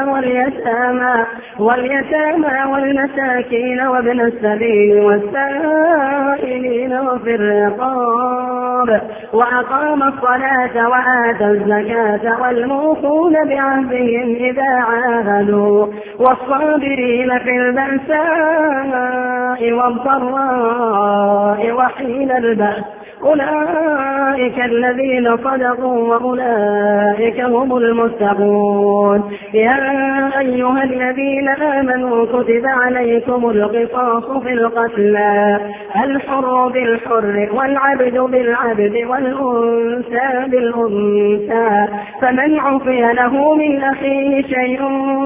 واليتامى والمساكين وابن السبيل والسائلين وفي الرقاب، وأقام الصلاة وآتى الزكاة والموفون بعهدهم إذا عاهدوا، والصابرين في البأساء والضراء وحين البأس، أولئك الذين صدقوا وأولئك هم المتقون. يا أيها الذين آمنوا كتب عليكم القصاص في القتلى، الحر بالحر والعبد بالعبد والأنثى بالأنثى، فمن عفي له من أخيه شيء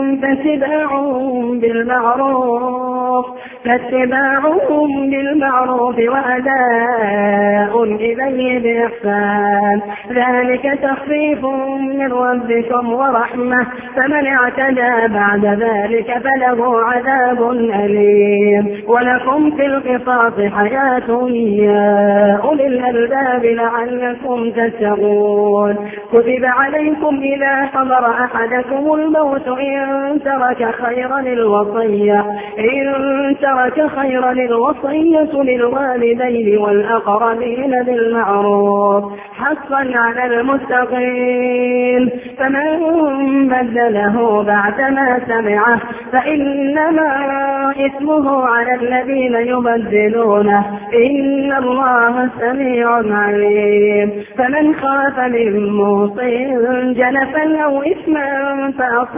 فاتباع بالمعروف وأداء إليه بإحسان، ذلك تخفيف من ربكم ورحمة، فمن اعتدى بعد ذلك فله عذاب أليم. ولكم في القصاص حياة يا أولي الألباب لعلكم تتقون. كتب عليكم إذا حضر أحدكم الموت إن ترك خيرا الوصية للوالدين والأقربين بالمعروف حقا على المتقين، فمن بدله بعدما سمعه فإنما إثمه على الذين يبدلونه، إن الله سميع عليم. فمن خاف من موص جنفا أو إثما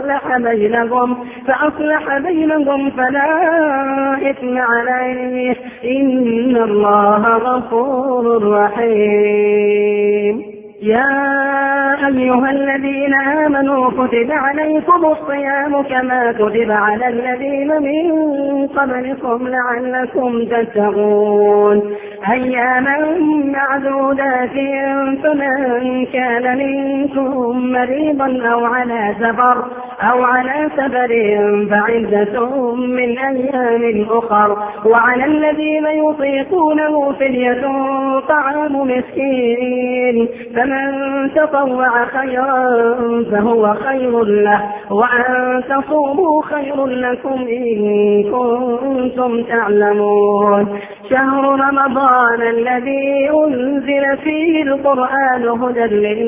فأصلح بينهم فلا إثم عليه، إن الله غفور رحيم. يا أيها الذين آمنوا كتب عليكم الصيام كما كتب على الذين من قبلكم لعلكم تتقون، أياما معدودات، فمن كان منكم مريضا أو على سفر فعدة من أيام أخر، وعلى الذين يطيقونه فدية طعام مسكين، فمن تطوع خيرا فهو خير له، وأن تصوموا خير لكم إن كنتم تعلمون. شهر رمضان الذي أنزل فيه القرآن هدى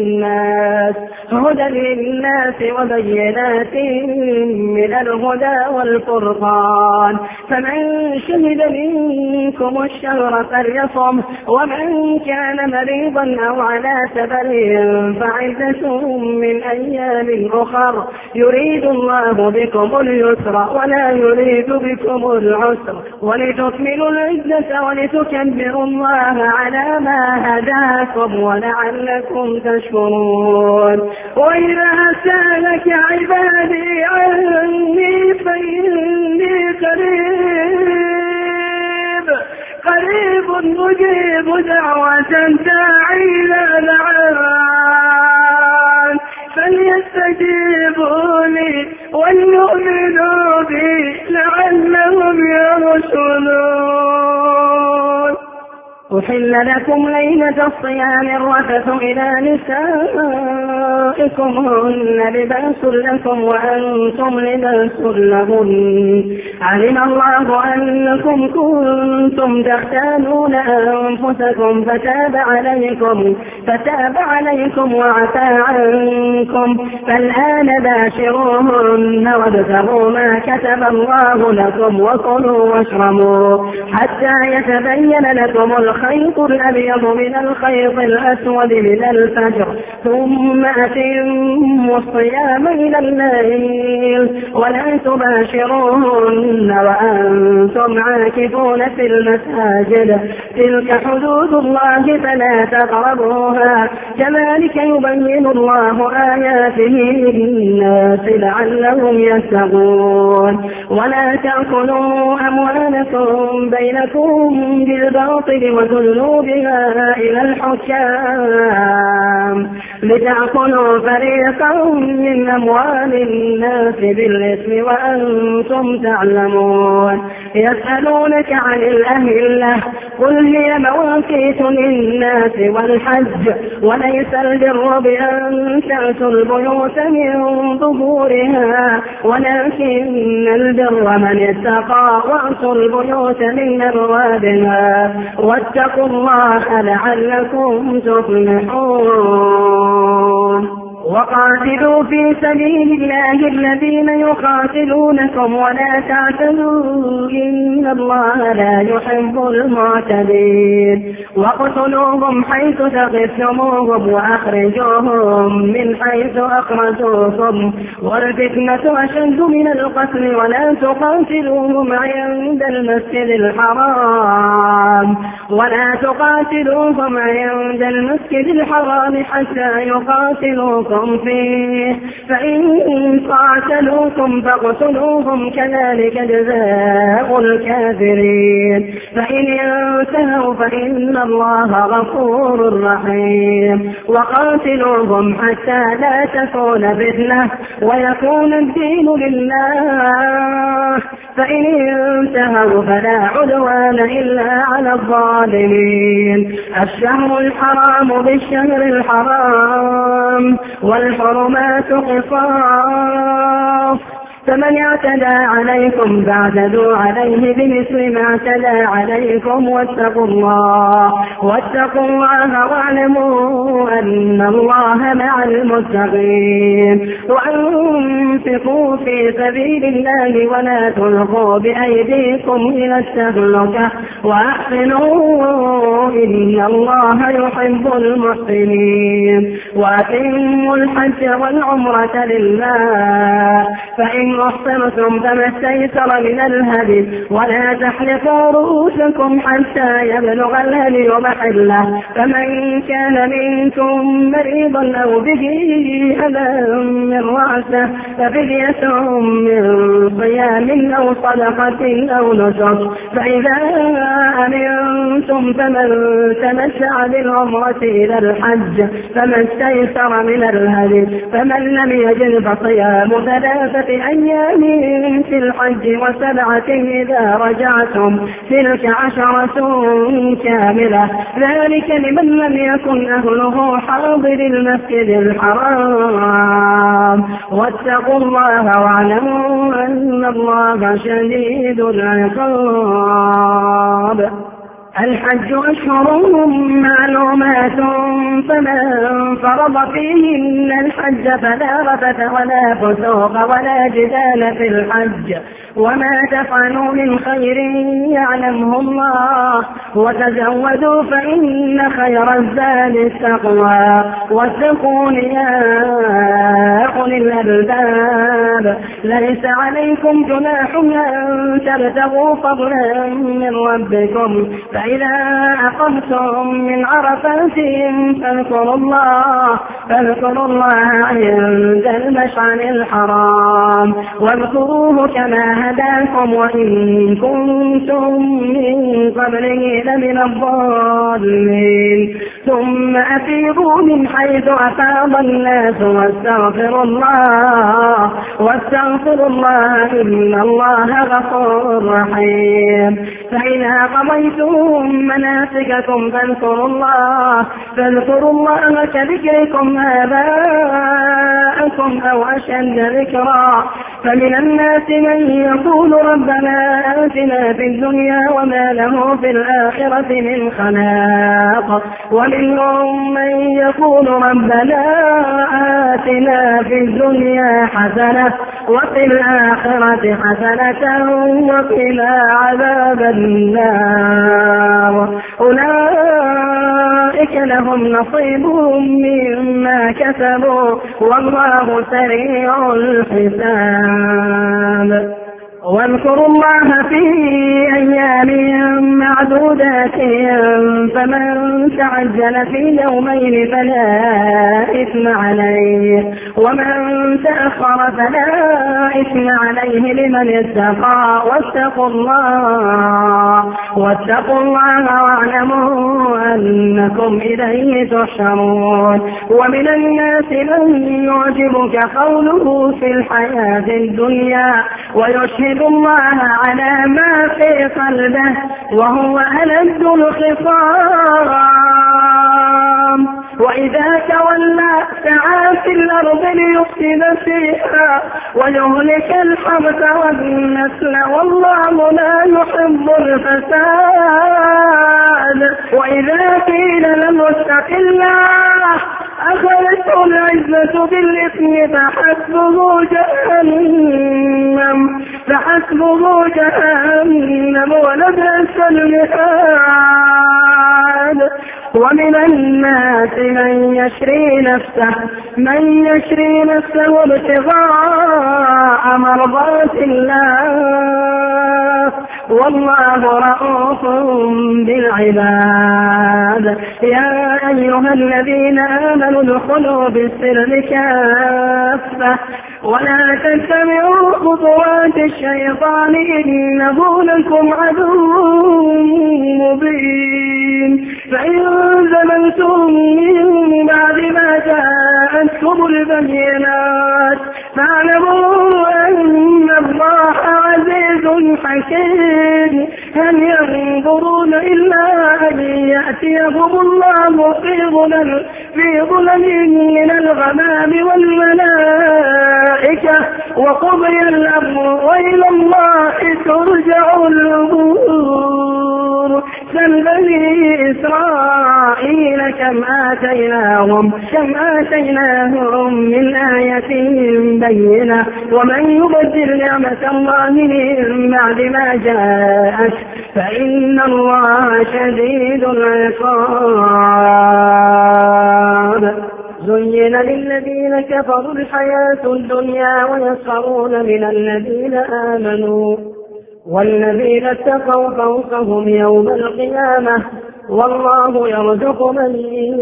للناس وبينات من الهدى والفرقان، فمن شهد منكم الشهر فليصم، ومن كان مريضا أو على سفر فعدة من أيام أخر، يريد الله بكم اليسر ولا يريد بكم العسر، ولتكملوا العدة ولتكبروا الله على ما هداكم ولعلكم تشكرون. وإذا سألك عبادي عني فإني قريب مجيب دعوة داعي إذا دعان فليستجيبوا لي وليؤمنوا بي لعلهم يرشدون. أحل لكم ليلة الصيام الرفث إلى نسائكم هن لباس لكم وأنتم لباس لهن علم الله أنكم كنتم تختانون أنفسكم فتاب عليكم وعفى عنكم فالآن باشروهن وابتغوا ما كتب الله لكم وكلوا واشربوا حتى يتبين لكم الخيط الأبيض من الخيط الأسود من الفجر ثم أتموا الصيام إلى الليل ولا تباشروهن وأنتم عاكفون في المساجد تلك حدود الله فلا تقربوها كذلك يبين الله آياته للناس لعلهم يتقون. ولا تأكلوا أموالكم بينكم بالباطل وتدلوا بها إلى الحكام لتأكلوا فريقا من أموال الناس بالإثم وأنتم تعلمون. يسألونك عن الأهلة قل هي مواقيت للناس والحج وليس البر بأن تأتوا البيوت من ظهورها ولكن البر من اتقى وأتوا البيوت من أبوابها واتقوا الله لعلكم تفلحون. وقاتلوا في سبيل الله الذين يقاتلونكم ولا تعتدوا إن الله لا يحب المعتدين. واقتلوهم حيث ثقفتموهم وأخرجوهم من حيث أخرجوكم والفتنة أشد من القتل ولا تقاتلوهم عند المسجد الحرام حتى يقاتلوكم فيه فإن قاتلوكم فاقتلوهم كذلك جزاء الكافرين. فإن ينتهوا فإن الله غفور رحيم. وقاتلوهم حتى لا تكون فتنة ويكون الدين لله فإن ينتهوا فلا عدوان إلا على الظالمين. الشهر الحرام بالشهر الحرام والحرمات قصاص فمن اعتدى عليكم فاعتدوا عليه بمثل ما اعتدى عليكم واتقوا الله واعلموا أن الله مع المتقين. وأنفقوا في سبيل الله ولا تلقوا بأيديكم إلى التهلكة وأحسنوا إن الله يحب المحسنين. وأتموا الحج والعمرة لله فإن أحصرتم فما استيسر من الهدي ولا تحلقوا رؤوسكم حتى يبلغ الهدي محله فمن كان منكم مريضا أو به أذى من رأسه ففدية من صيام أو صدقة أو نسك فإذا أمنتم فمن تمتع بالعمرة إلى الحج فما استيسر من الهدي فمن لم يجد فصيام 3 أيام في الحج و7 إذا رجعتم تلك 10 كاملة ذلك لمن لم يكن أهله حاضر المسجد الحرام. واتقوا الله واعلموا أن الله شديد العقاب. الحج أشهر معلومات فمن فرض فيهن الحج فلا رفث ولا فسوق ولا جدال في الحج وما تفعلوا من خير يعلمه الله وتزودوا فإن خير الزاد التقوى واتقون يا أولي الألباب ليس عليكم جناح أن تبتغوا فضلا من ربكم، فإذا أقمتم من عرفات فاذكروا الله عند المشعر الحرام واذكروه كما هداكم وإن كنتم من قبله لمن الضالين. ثم أفيضوا من حيث أفاض الناس واستغفروا الله إن الله غفور رحيم. فإذا قضيتم مناسككم فاذكروا الله كذكركم آباءكم أو أشد ذكرا. فمن الناس من يقول ربنا آتنا في الدنيا وما له في الآخرة من خلاق، ومنهم من يقول ربنا آتنا في الدنيا حسنة وفي الآخرة حسنة وقنا عذاب النار. أولئك لهم نصيب مما كسبوا والله سريع الحساب. واذكروا الله في أيام معدودات فمن تعجل في يومين فلا إثم عليه ومن تأخر فلا إثم عليه لمن اتقى. واتقوا الله واعلموا أنكم إليه تحشرون. ومن الناس من يعجبك قوله في الحياة الدنيا ويشهد الله على ما في قلبه وهو ألد الخصام. وإذا تولى سعى في الأرض ليفسد فيها ويهلك الحرث والنسل والله لا يحب الفساد. وإذا قيل له اتق الله أخذته العزة بالإثم فحسبه جهنم ولبئس المهاد. ومن الناس من يشري نفسه ابتغاء مرضات الله والله رؤوف بالعباد. يا أيها الذين آمنوا ادخلوا بالسلم كافة ولا تتبعوا خطوات الشيطان إنه لكم عدو مبين. فإن زللتم من بعد ما جاءتكم البينات فاعلموا أن الله عزيز حكيم. هل ينظرون إلا أن يأتيهم الله في ظلل من الغمام والملائكة وقضي الأمر وإلى الله ترجع الأمور. سل بني إسرائيل كم آتيناهم من آية بينة ومن يبدل نعمة الله من بعد ما جاءت فإن الله شديد العقاب. زين للذين كفروا الحياة الدنيا ويسخرون من الذين آمنوا والذين اتقوا فوقهم يوم القيامة والله يرزق من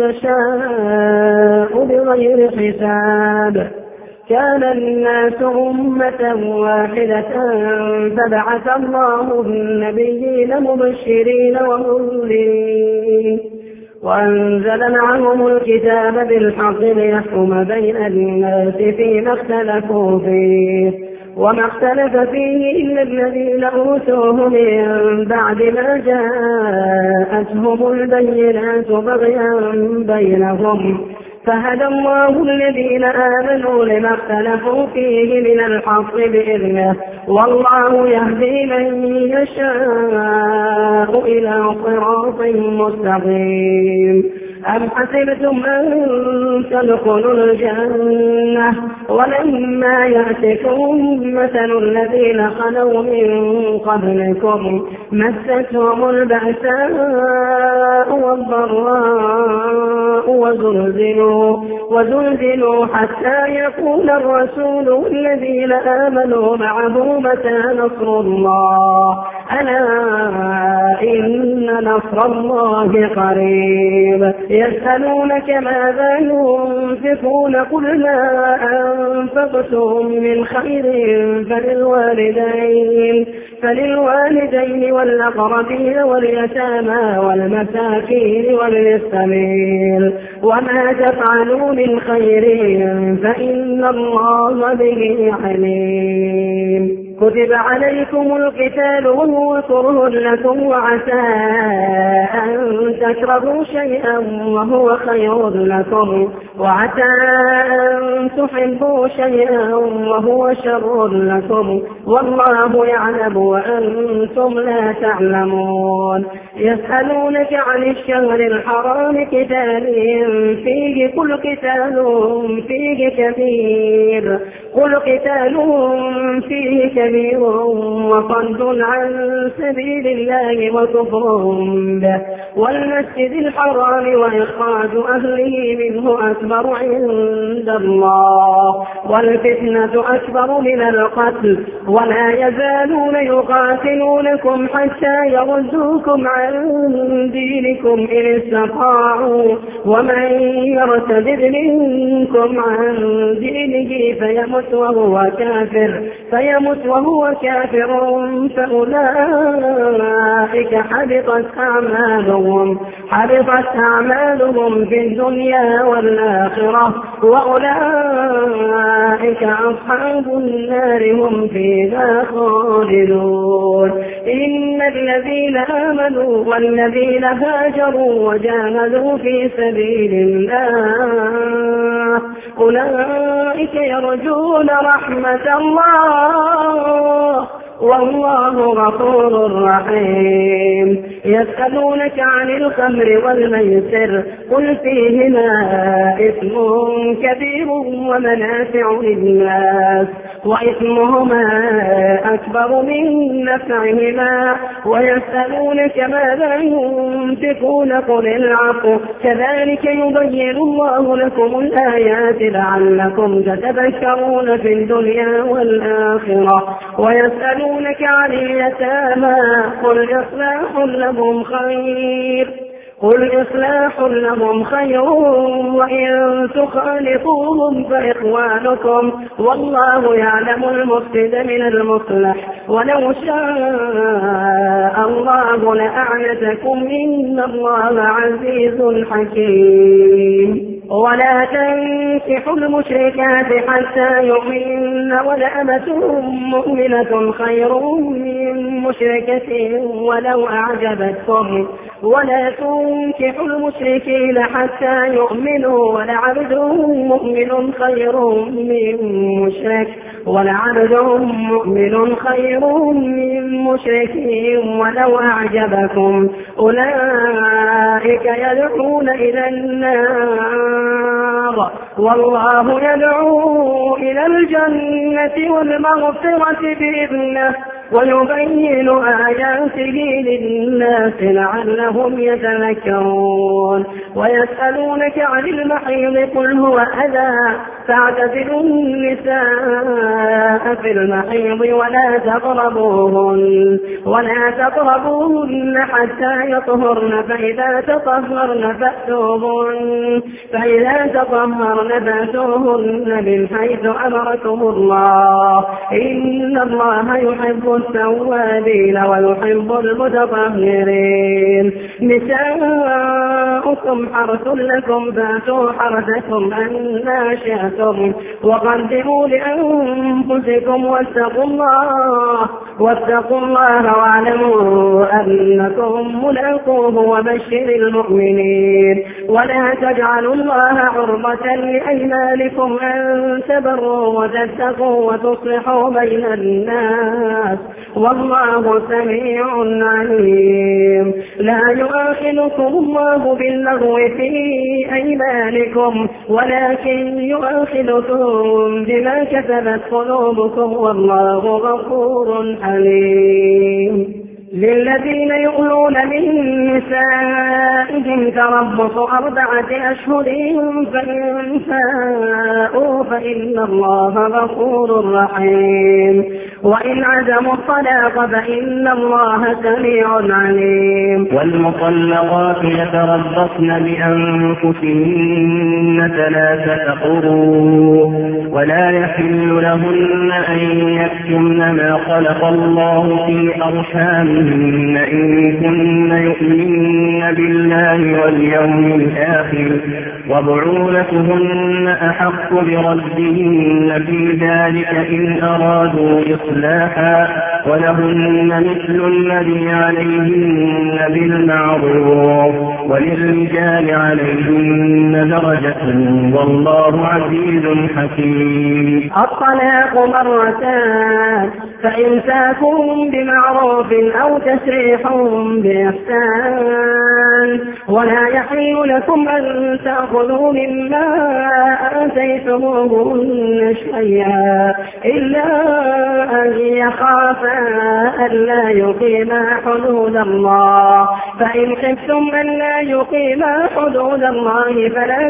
يشاء بغير حساب. كان الناس أمة واحدة فبعث الله النبيين مبشرين ومنذرين وأنزل معهم الكتاب بالحق ليحكم بين الناس فيما اختلفوا فيه وما اختلف فيه إلا الذين أوتوه من بعد ما جاءتهم البينات بغيا بينهم فهدى الله الذين آمنوا لما اختلفوا فيه من الحق بإذنه والله يهدي من يشاء إلى صراط مستقيم. أم حسبتم أن تدخلوا الجنة ولما يأتكم مثل الذين خلوا من قبلكم مستهم البأساء والضراء وزلزلوا حتى يقول الرسول والذين آمنوا معه متى نصر الله ألا إن نصر الله قريب يسألونك ماذا ينفقون قل ما أنفقتم من خير فللوالدين والأقربين واليتامى والمساكين وابن السبيل وما تفعلوا من خير فإن الله به عليم كتب عليكم القتال وهو كره لكم وعسى أن تكرهوا شيئا وهو خير لكم وعسى أن تحبوا شيئا وهو شر لكم والله يعلم وأنتم لا تعلمون يسألونك عن الشهر الحرام قتال فيه قل قتال فيه كبير وصد عن سبيل الله وكفر به والمسجد الحرام وإخراج أهله منه أكبر عند الله والفتنة أكبر من القتل ولا يزالون يقاتلونكم حتى يردوكم عن دينكم إن استطاعوا ومن يرتد منكم عن دينه فيمت وهو كافر فأولئك حبطت أعمالهم في الدنيا والآخرة وأولئك أصحاب النار هم فيها خالدون إن الذين آمنوا والذين هاجروا وجاهدوا في سبيل الله أولئك يرجون رحمة الله والله غفور رحيم يسألونك عن الخمر والميسر قل فيهما إثم كبير ومنافع للناس وإثمهما أكبر من نفعهما ويسألونك ماذا ينفقون قل العفو كذلك يبين الله لكم الآيات لعلكم تتذكرون في الدنيا والآخرة ويسألونك عن اليتامى قل إصلاح لهم خير وإن تخالطوهم فإخوانكم والله يعلم المفسد من المصلح ولو شاء الله لأعنتكم إن الله عزيز حكيم ولا تنكحوا المشركات حتى يؤمن ولأمة مؤمنة خير من مشركة ولو أعجبتكم ولا تنكحوا المشركين حتى يؤمنوا ولعبد مؤمن خير من مشرك ولو أعجبكم أولئك يدعون إلى النار والله يدعو إلى الجنة والمغفرة بإذنه ويبين آياته للناس لعلهم يتذكرون ويسألونك عن المحيض قل هو أذى فاعتزلوا النساء في المحيض ولا تقربوهن حتى يطهرن فإذا تطهرن فأتوهن من حيث أمركم الله إن الله يحب التوابين ويحب المتطهرين نساؤكم حرث لكم فاتوا حرثكم أنى شئتم وقدموا لأنفسكم واتقوا الله واتقوا الله واعلموا أنكم ملاقوه وبشر المؤمنين. ولا تجعلوا الله عرضة لأيمانكم أن تبروا وتتقوا وتصلحوا بين الناس والله سميع عليم. لا يؤاخذكم الله باللغو في أيمانكم ولكن يؤاخذكم بما كسبت قلوبكم والله غفور حليم. للذين يؤلون من نسائهم تربص 4 أشهر فإن فاءوا فإن الله غفور رحيم. وإن عزموا الطلاق فإن الله سميع عليم. والمطلقات يتربصن بأنفسهن 3 قروء ولا يحل لهن أن يكتمن ما خلق الله في أرحامهن إن كن يؤمن بالله واليوم الآخر وبعولتهن أحق بردهن في ذلك إن أرادوا إصلاحا ولهن مثل الذي عليهن بالمعروف وللرجال عليهن درجة والله عزيز حكيم. الطلاق 2 مرتان فإمساكم بمعروف أو تسريح بإحسان. ولا يحل لكم أن تأخذوا مما آتيتموهن شيئا إلا أن يخافا ألا يقيما حدود الله. فإن خفتم ألا يقيما حدود الله فلا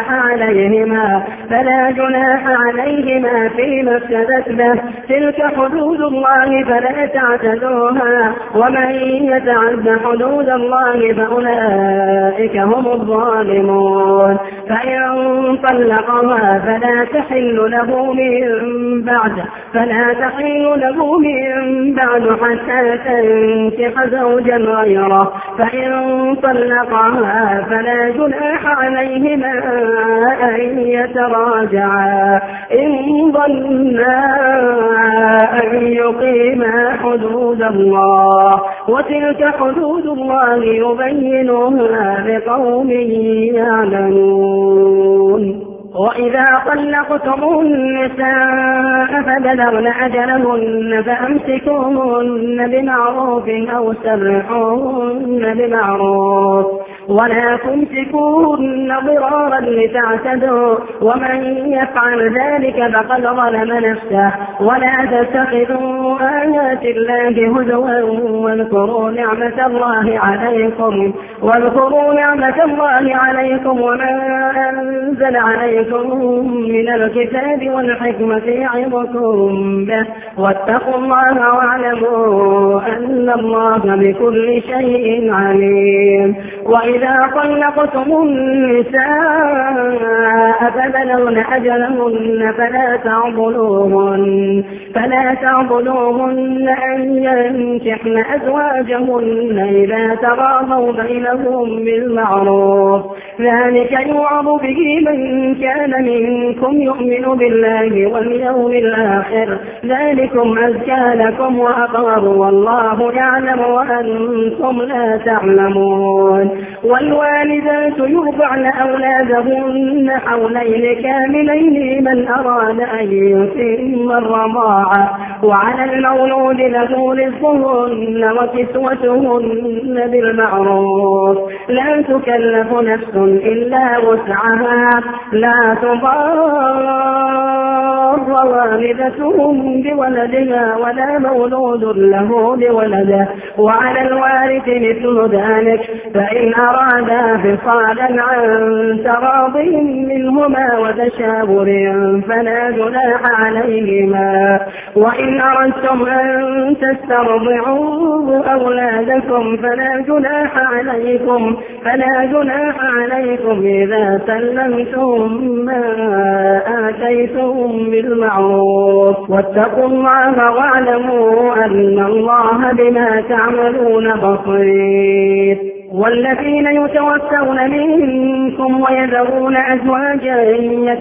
جناح عليهما فيما افتدت به. تلك حدود الله فلا تعتدوها ومن يتعد حدود الله فأولئك هم الظالمون. فإن طلقها فلا تحل له من بعد حتى تنكح زوجا غيره. فإن طلقها فلا جناح عليهما أن يتراجعا إن ظنا أن يقيما حدود الله. وتلك حدود الله يبينها لقوم يعلمون. وإذا طلقتم النساء فبلغن أجلهن فأمسكوهن بمعروف أو سرحوهن بمعروف ولا تمسكوهن ضرارا لتعتدوا ومن يفعل ذلك فقد ظلم نفسه. ولا تتخذوا آيات الله هزوا واذكروا نعمة الله عليكم وما أنزل عليكم من الكتاب والحكمة يعظكم به واتقوا الله واعلموا أن الله بكل شيء عليم. وإذا طلقتم النساء فبلغن أجلهن فلا تعضلوهن أن ينكحن أزواجهن إذا تراضوا بينهم بالمعروف. ذلك يوعظ به من كان منكم يؤمن بالله واليوم الآخر. ذلكم أزكى لكم وأطهر والله يعلم وأنتم لا تعلمون. والوالدات يرضعن أولادهن حولين كاملين من أراد أن يتم الرضاعة. وعلى المولود له رزقهن وكسوتهن بالمعروف. لا تكلف نفس إلا وسعها. لا تضار والدة بولدها ولا مولود له بولده. وعلى الوارث مثل ذلك فإن أرادا فصالا عن تراض منهما وتشاور فلا جناح عليهما. وإن أردتم أن تسترضعوا أولادكم فلا جناح عليكم إذا سلمتم ما آتيتم بالمعروف. واتقوا الله واعلموا أن الله بما تعملون بصير. والذين يتوفون منكم ويذرون أزواجا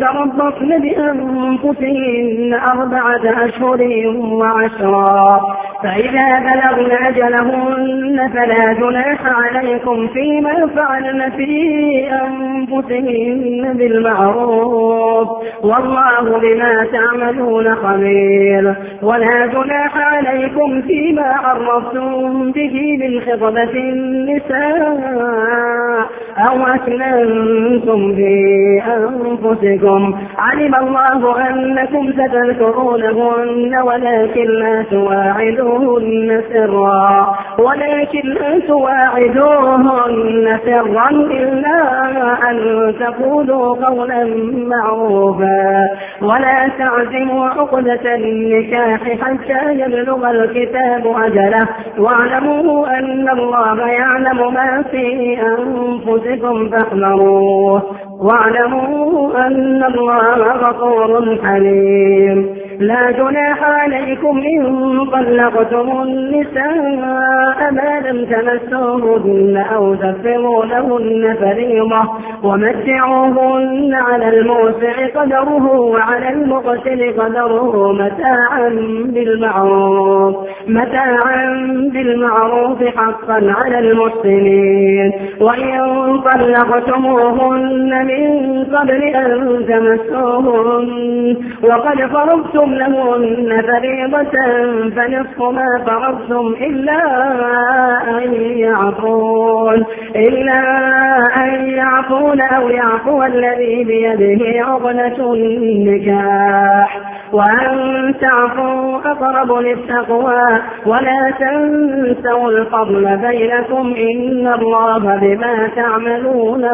يتربصن بأنفسهن 4 أشهر و10 فإذا بلغن أجلهن فلا جناح عليكم فيما فعلن في أنفسهن بالمعروف والله بما تعملون خبير. ولا جناح عليكم فيما عرفتم به من خطبة النساء أو أكننتم في أنفسكم علم الله أنكم ستذكرونهن ولكن لا تواعدوهن سرا إلا أن تقولوا قولا معروفا ولا تعزموا عقدة النكاح حتى يبلغ الكتاب أجله واعلموا أن الله يعلم ما في أنفسكم فاحذروه واعلموا أن الله غفور حليم. لا جناح عليكم إن طلقتم النساء ما لم تمسوهن أو تفرضوا لهن فريضة ومتعوهن على الموسع قدره وعلى المقتل قدره متاعا بالمعروف حقا على المحسنين. وإن طلقتموهن من قبل أن تمسوهن وقد فرضتم لهن فريضة فنصف ما فرضتم إلا أن يعفون أو يعفو الذي بيده عقدة النكاح وأن تعفوا أقرب للتقوى ولا تنسوا الفضل بينكم إن الله بما تعملون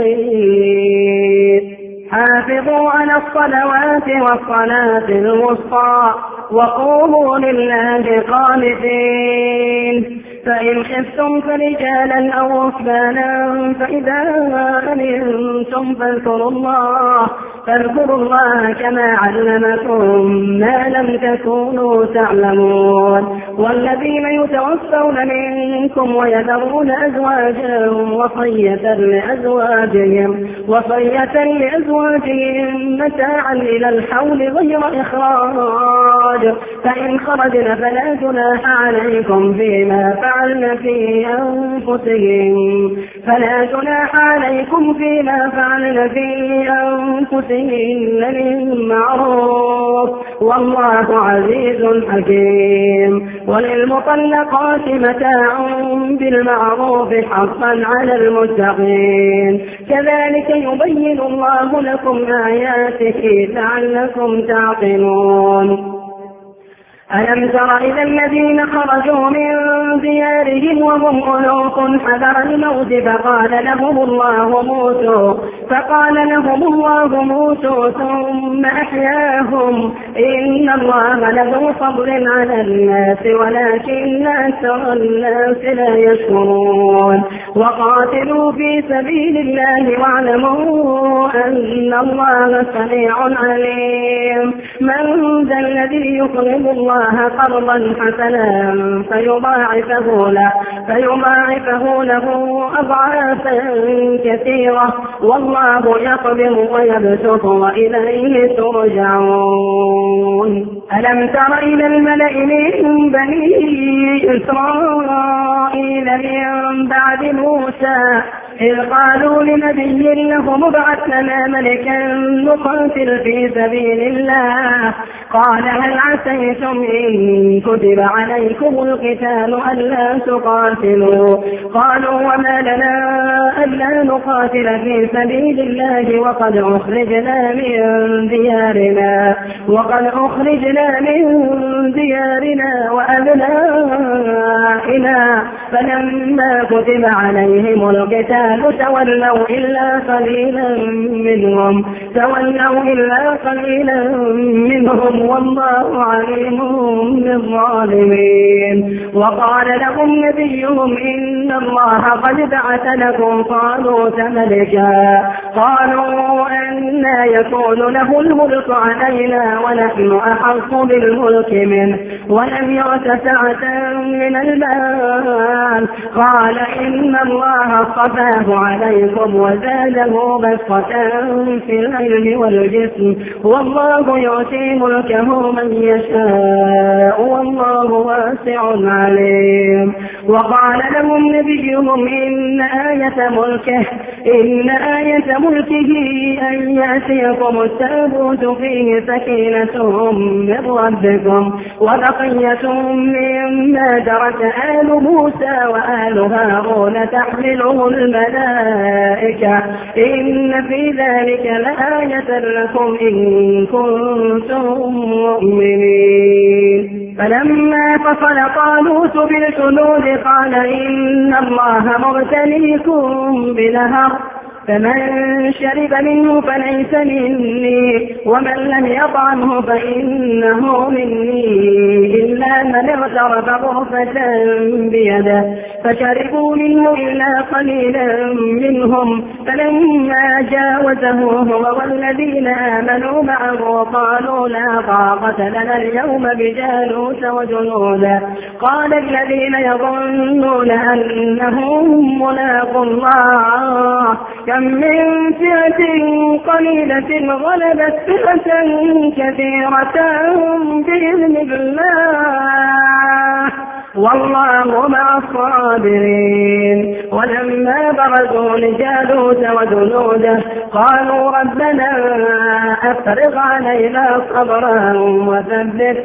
بصير. حافظوا على الصلوات والصلاة الوسطى وقوموا لله قانتين. فإن خفتم فرجالا أو ركبانا فإذا أمنتم فاذكروا الله كما علمكم ما لم تكونوا تعلمون. والذين يتوفون منكم ويذرون أزواجا وصية لأزواجهم متاعا إلى الحول غير إخراج فإن خرجن فلا جناح عليكم فيما فعلن في أنفسهن من معروف والله عزيز حكيم. وللمطلقات متاع بالمعروف حقا على المتقين. كذلك يبين الله لكم آياته لعلكم تعقلون. ألم تر إلى الذين خرجوا من ديارهم وهم ألوف حذر الموت فقال لهم الله موتوا ثم أحياهم إن الله لذو فضل على الناس ولكن أكثر الناس لا يشكرون. وقاتلوا في سبيل الله واعلموا أن الله سميع عليم. من ذا الذي يقرض الله قرضا حسنا فيضاعفه له أضعافا كثيرة والله يقبض ويبسط وإليه ترجعون. ألم تر إلى الملأ من بني إسرائيل من بعد موسى إذ قالوا لنبي له ابعث لنا ملكا نقاتل في سبيل الله قال هل عسيتم إن كتب عليكم القتال ألا تقاتلوا قالوا وما لنا ألا نقاتل في سبيل الله وقد أخرجنا من ديارنا وأبنائنا فلما كتب عليهم القتال تولوا إلا قليلا منهم والله عليم بالظالمين. وقال لهم نبيهم إن الله قد بعث لكم طالوت ملكا قالوا أنى يكون له الملك علينا ونحن أحق بالملك منه ولم يؤت سعة من المال. قال إن الله اصطفاه عليكم وزاده بسطة في العلم والجسم والله يؤتي ملكه من يشاء والله واسع عليم. وقال لهم نبيهم إن آية ملكه أن يأتيكم التابوت فيه سكينة من ربكم وبقية مما ترك آل موسى وآل هارون تحمله الملائكة إن في ذلك لآية لكم إن كنتم مؤمنين. فلما فصل طالوت بالجنود قال إن الله مبتليكم بنهر فمن شرب منه فليس مني ومن لم يطعمه فإنه مني إلا من اغترف غرفة بيده فشربوا منه إلا قليلا منهم. فلما جاوزه هو والذين آمنوا معه قالوا لا طاقة لنا اليوم بجالوت وجنوده. قال الذين يظنون أنهم ملاقوا الله كم من فئة قليلة غلبت فئة كثيرة بإذن الله والله مع الصابرين. ولما برزوا لجالوت وجنوده قالوا ربنا أفرغ علينا صبرا وثبت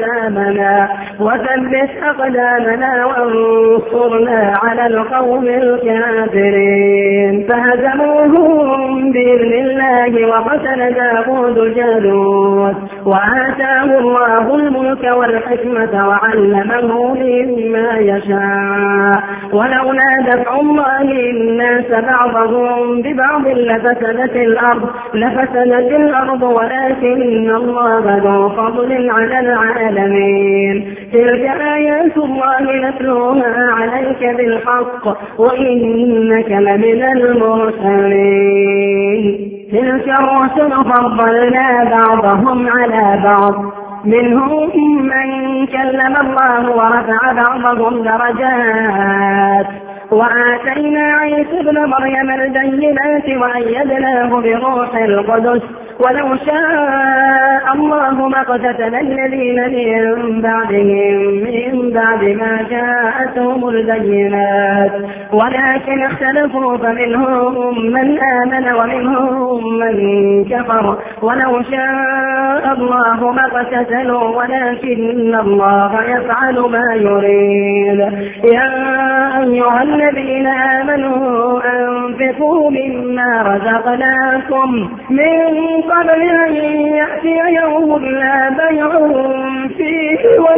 أقدامنا وانصرنا على القوم الكافرين. فهزموهم بإذن الله وقتل داود جالوت وآتاه الله الملك والحكمة وعلمه مما يشاء ولولا دفع الله الناس بعضهم ببعض لفسدت الأرض ولكن الله ذو فضل على العالمين. تلك آيات الله نتلوها عليك بالحق وإنك لمن المرسلين. تلك الرسل فضلنا بعضهم على بعض منهم من كلم الله ورفع بعضهم درجات وآتينا عيسى ابن مريم البينات وأيدناه بروح القدس ولو شاء الله ما اقتتل الذين من بعدهم من بعد ما جاءتهم البينات ولكن اختلفوا فمنهم من آمن ومنهم من كفر ولو شاء الله ما اقتتلوا ولكن الله يفعل ما يريد. يا أيها الذين آمنوا أنفقوا مما رزقناكم من قبل أن يأتي يوم لا بيع فيه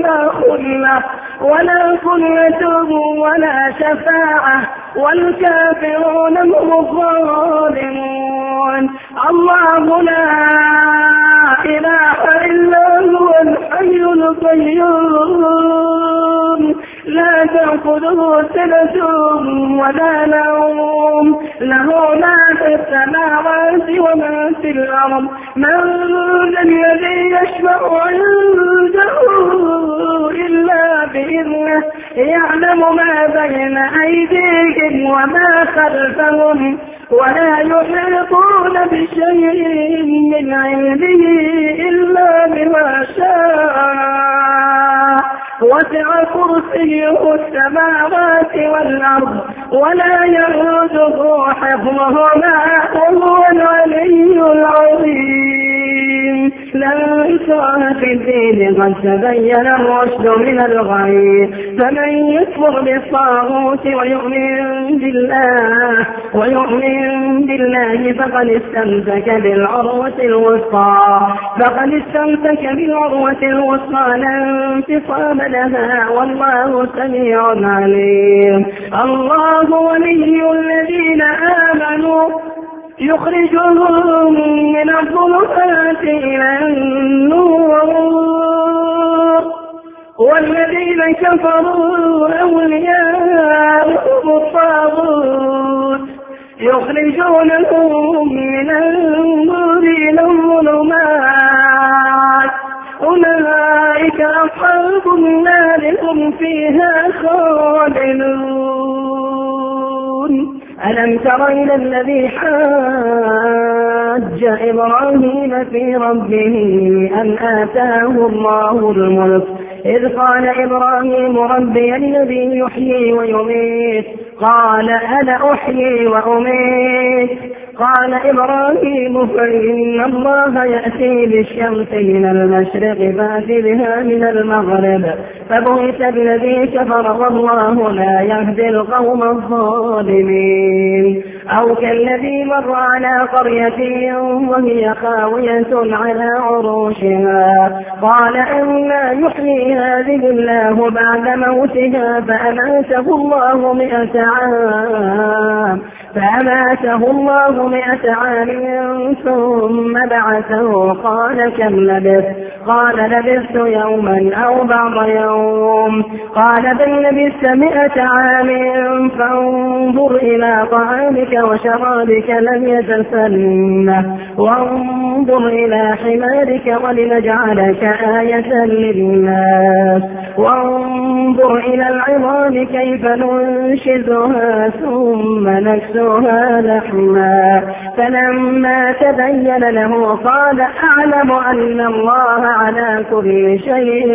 ولا خلة ولا شفاعة والكافرون هم الظالمون. الله لا إله إلا هو الحي القيوم لا تأخذه سنة ولا نوم له ما في السماوات وما في الأرض من الذي يشفع عنده إلا بإذنه يعلم ما بين أيديهم وما خلفهم ولا يحيطون بشيء من علمه إلا بما شاء وسع كرسيه السماوات والأرض ولا يؤوده حفظهما وهو العلي العظيم. لا إكراه في الدين قد تبين الرشد من الغي فمن يكفر بالطاغوت ويؤمن بالله فقد استمسك بالعروة الوثقى لا انفصام لها والله سميع عليم. الله ولي الذين آمنوا يخرجهم من الظلمات إلى النور والذين كفروا أولياءهم الطاغوت يخرجونهم من النور إلى الظلمات أولئك أصحاب النار هم فيها خالدون. ألم تر إلى الذي حاج إبراهيم في ربه أن آتاه الله الملك إذ قال إبراهيم ربي الذي يحيي ويميت قال أنا أحيي وأميت قال إبراهيم فإن الله يأتي بالشمس من المشرق فأت بها من المغرب فبهت الذي كفر والله لا يهدي القوم الظالمين. أو كالذي مر على قرية وهي خاوية على عروشها قال أنى يحيي هذه الله بعد موتها فأماته الله 100 عام ثم بعثه قال كم لبثت قال لبثت يوما أو بعض يوم قال بل لبثت 100 عام فانظر إلى طعامك وشرابك لم يتسنه وانظر إلى حمارك ولنجعلك آية للناس وانظر إلى العظام كيف ننشزها ثم نكسوها لحما فلما تبين له قال أعلم أن الله على كل شيء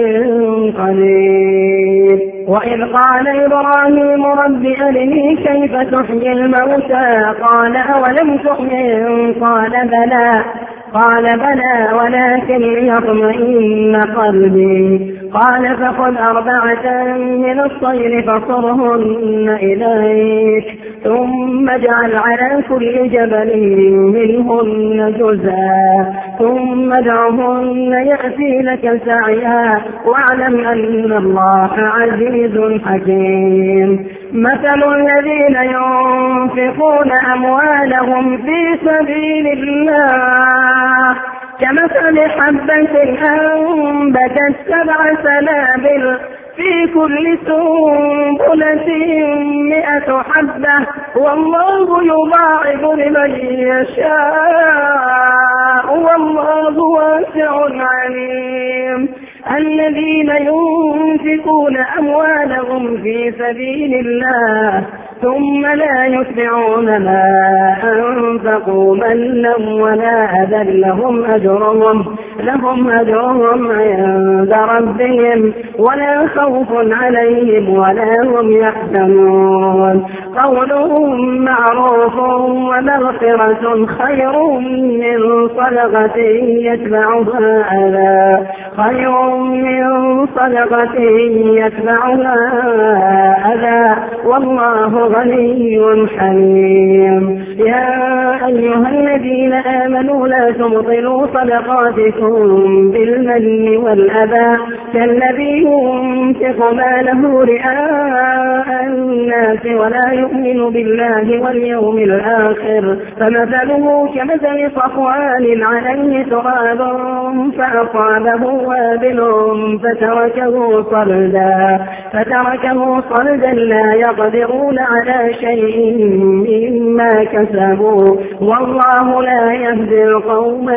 قدير. وإذ قال إبراهيم رب أرني كيف تحيي الموتى قال أولم تؤمن قال بلى ولكن ليطمئن قلبي قال فخذ 4 من الطير فصرهن إليك ثم اجعل على كل جبل منهن جزءا ثم ادعهن يأتينك سعيا واعلم أن الله عزيز حكيم. مثل الذين ينفقون أموالهم في سبيل الله كمثل حبة أنبتت 7 سنابل في كل سنبلة 100 حبة والله يضاعف لمن يشاء والله واسع عليم. الذين ينفقون أموالهم في سبيل الله ثم لا يتبعون ما أنفقوا منا ولا أذى لهم أجرهم عند ربهم ولا خوف عليهم ولا هم يحزنون. قول معروف ومغفرة خير من صدقة يتبعها أذى والله غني حليم. يا أيها الذين آمنوا لا تبطلوا صدقاتكم بالمن والأذى كالذي ينفق ماله رئاء الناس ولا يؤمن بالله واليوم الآخر فمثله كمثل صفوان عليه تراب فأصابه وابل فتركه صلدا لا يقدرون على شيء مما كسبوا والله لا يهدي القوم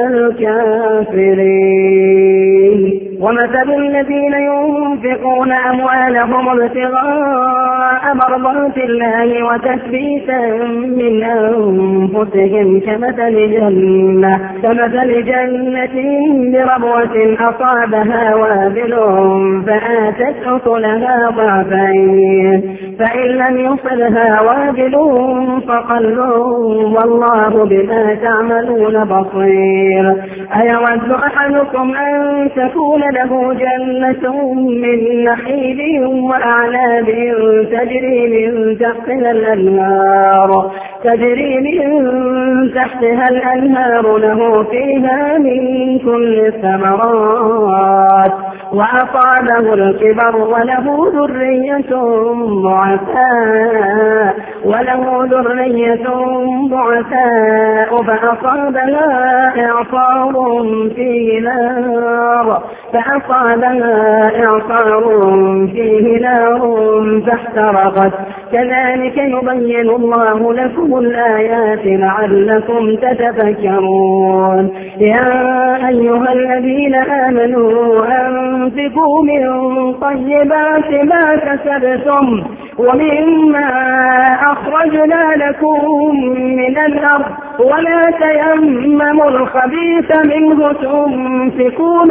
الكافرين. ومثل الذين ينفقون أموالهم ابتغاء مرضات الله وتثبيتا من أنفسهم كمثل جنة بربوة أصابها وابل فآتت أكلها ضعفين فإن لم يصلها وابل فقل والله بما تعملون بصير. أيود أحدكم أن تكون له جنة من نخيل وأعناب تجري من تحتها الأنهار له فيها من كل الثمرات وأصابه الكبر وله ذرية ضعفاء فأصابها إعصار فيه نار فأصابها إعصار فيه نار فاحترقت. كذلك يبين الله لكم الآيات لعلكم تتفكرون. يا أيها الذين آمنوا أنفقوا من طيبات ما كسبتم ومما أخرجنا لكم من الأرض ولا تيمموا الخبيث منه تنفقون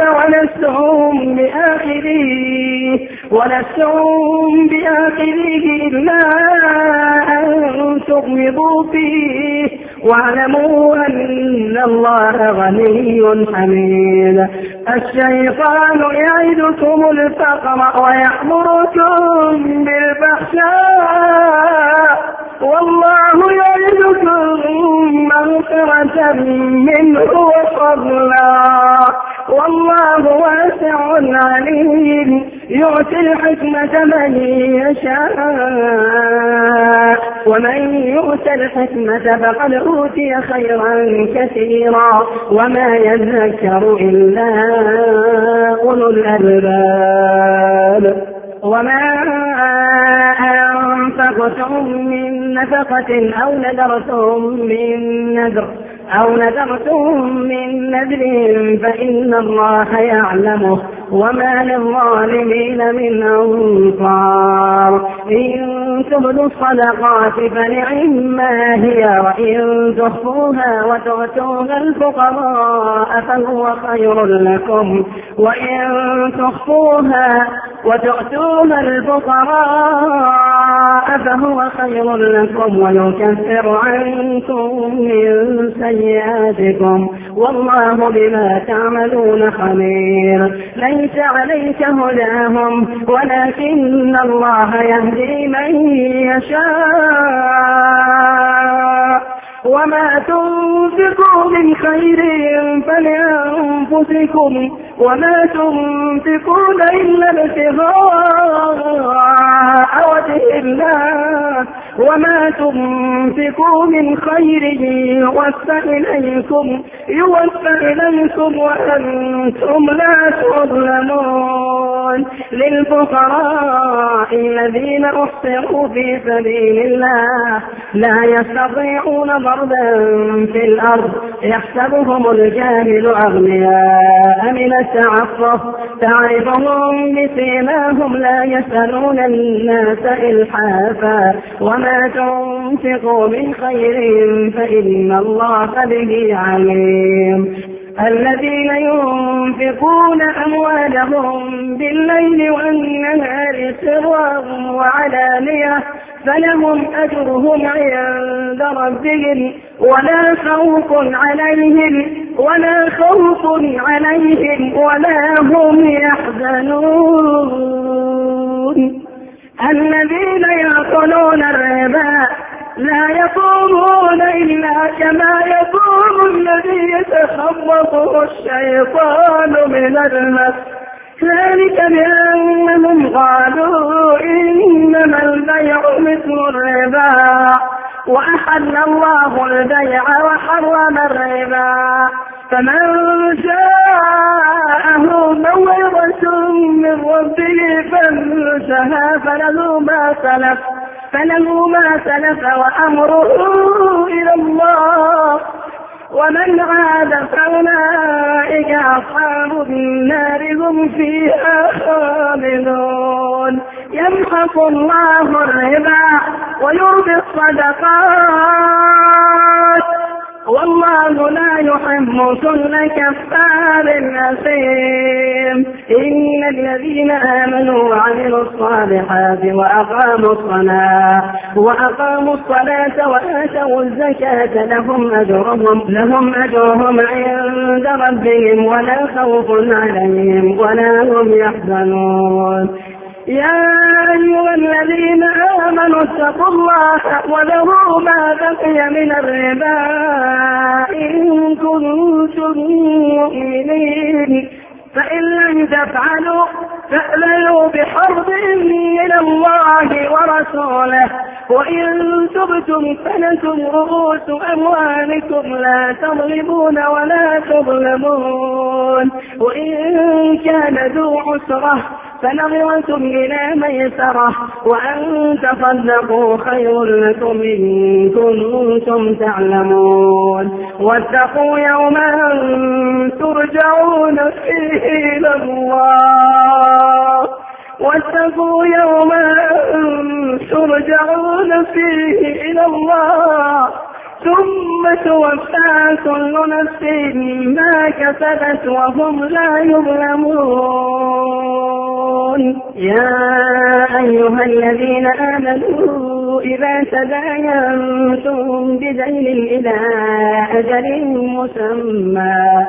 ولستم بآخذيه إلا أن تغمضوا فيه واعلموا أن الله غني حميد. الشيطان يعدكم الفقر ويأمركم بالفحشاء والله يعدكم مغفرة منه وفضلا والله واسع عليم. يؤتي الحكمة من يشاء ومن يؤت الحكمة فقد أوتي خيرا كثيرا وما يذكر إلا أولو الألباب. وما أنفقتم من نفقة أو نذرتم من نذر فإن الله يعلمه وما للظالمين من أنصار. إن تبدوا الصدقات فنعما هي وإن تخفوها وتؤتوها الفقراء فهو خير لكم وإن تخفوها وتؤتوها الفقراء فهو خير لكم ويكفر عنكم من سيئاتكم والله بما تعملون خبير. ليس عليك هداهم ولكن الله يهدي من يشاء وما تنفقوا من خير فلأنفسكم وما تنفقون إلا ابتغاء وجه الله وما تنفقوا من خير يوفى إليكم وأنتم لا تظلمون. للفقراء الذين أحصروا في سبيل الله لا يستطيعون ضربا في الأرض يحسبهم الجاهل أغنياء من التعفف تعرفهم بسيماهم لا يسألون الناس إلحافا وما تنفقوا من خير فإن الله به عليم. الذين ينفقون أموالهم بالليل والنهار سرا وعلانية فلهم أجرهم عند ربهم ولا خوف عليهم ولا هم يحزنون. الذين يأكلون الربا لا يقومون إلا كما يقوم الذي يتخبطه الشيطان من المس ذلك بأنهم قالوا إنما البيع مثل الربا وأحل الله البيع وحرم الربا فمن شاءه موعظة من ربه فانتهى فله ما سلف وأمره إلى الله ومن عاد فأولئك أصحاب النار هم فيها خالدون. يمحق الله الربا ويربي الصدقات والله لا يحب كل كفار أثيم. إن الذين آمنوا وعملوا الصالحات وأقاموا الصلاة وآتوا الزكاة لهم أجرهم عند ربهم ولا خوف عليهم ولا هم يحزنون. يا أيها الذين آمنوا اتقوا الله وذروا ما بقي من الربا إن كنتم مؤمنين فإن لم تفعلوا فأذنوا بحرب من الله ورسوله وإن تبتم فلكم رؤوس أموالكم لا تظلمون ولا تظلمون. وإن كان ذو عسرة فنظرة إلى ميسرة وأن تصدقوا خير لكم إن كنتم تعلمون. واتقوا يوما ترجعون فيه إلى الله واتقوا يوما ترجعون فيه إلى الله ثم توفى كل نفس ما كسبت وهم لا يظلمون. يا أيها الذين آمنوا إذا تداينتم بدين إلى أجل مسمى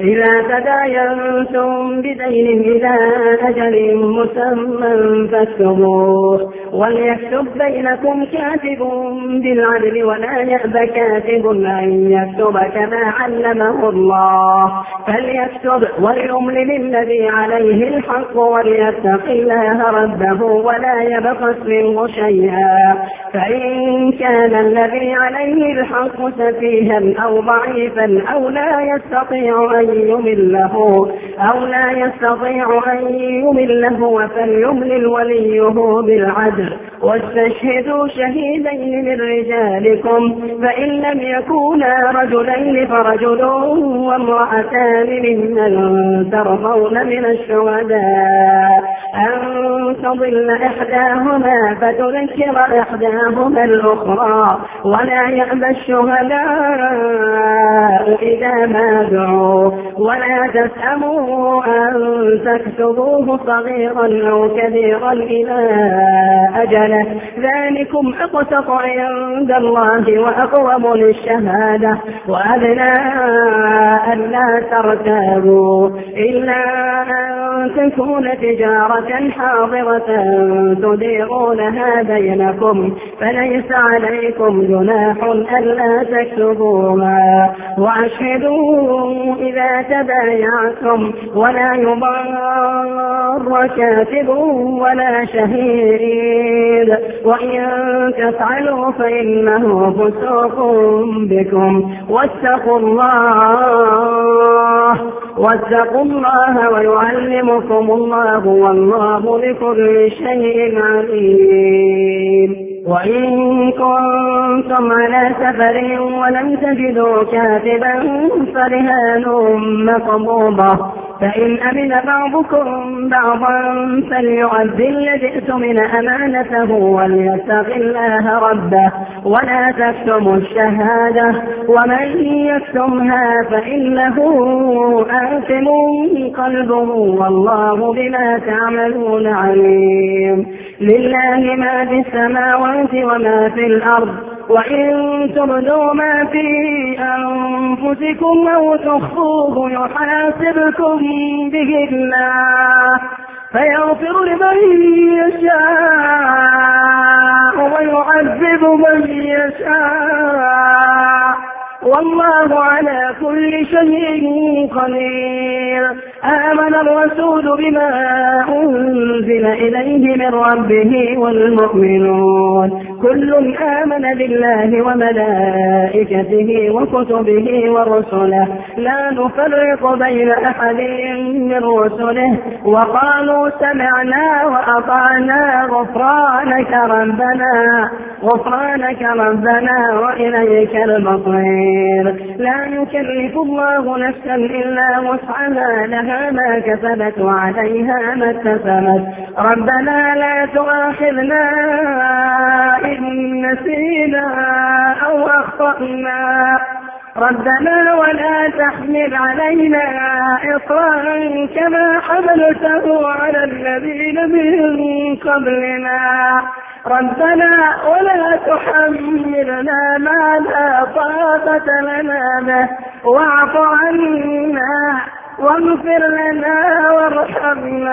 فاكتبوه وليكتب بينكم كاتب بالعدل ولا يأب كاتب أن يكتب كما علمه الله فليكتب وليملل الذي عليه الحق وليتق الله ربه ولا يبخس منه شيئا فإن كان الذي عليه الحق سفيها أو ضعيفا أو لا يستطيع أن يمله فليملل وليه بالعدل واستشهدوا شهيدين من رجالكم فإن لم يكونا رجلين فرجل وامرأتان ممن ترضون من الشهداء أن تضل إحداهما فتذكر إحداهما الأخرى ولا يأبى الشهداء إذا ما دعوا ولا تسأموا أن تكتبوه صغيرا أو كبيرا إلى أجله ذلكم أقسط عند الله وأقوم للشهادة وأدنى ألا ترتابوا إلا أن تكون تجارة حاضرة تديرونها بينكم فليس عليكم جناح ألا تكتبوها وأشهدوا إذا تبايعتم ولا يضار كاتب ولا شهيد وإن تفعلوا فإنه فسوق بكم واتقوا الله ويعلمكم الله والله بكل شيء عليم. وإن كنتم على سفر ولم تجدوا كاتبا فرهان مقبوضة فإن أمن بعضكم بعضا فليؤدي الذي اؤتمن أمانته وليتق الله ربه ولا تكتموا الشهادة ومن يكتمها فإنه آثم قلبه والله بما تعملون عليم. لله ما في السماوات وما في الأرض وإن تبدوا ما في أنفسكم أو تخفوه يحاسبكم به الله فيغفر لمن يشاء ويعذب من يشاء والله على كل شيء قدير. آمن الرسول بما أنزل إليه من ربه والمؤمنون كل آمن بالله وملائكته وكتبه ورسله لا نفرق بين أحد من رسله وقالوا سمعنا وأطعنا غفرانك ربنا وإليك المصير. لا يكلف الله نفسا إلا وسعها لها ما كسبت وعليها ما اكتسبت ربنا لا تؤاخذنا إن نسينا أو أخطأنا ربنا ولا تحمل علينا إصرا كما حملته على الذين من قبلنا ربنا ولا تحملنا ما لا طاقة لنا به واعف عنا واغفر لنا وارحمنا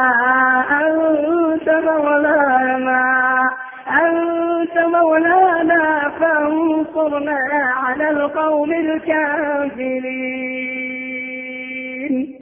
أنت مولانا فانصرنا على القوم الكافرين.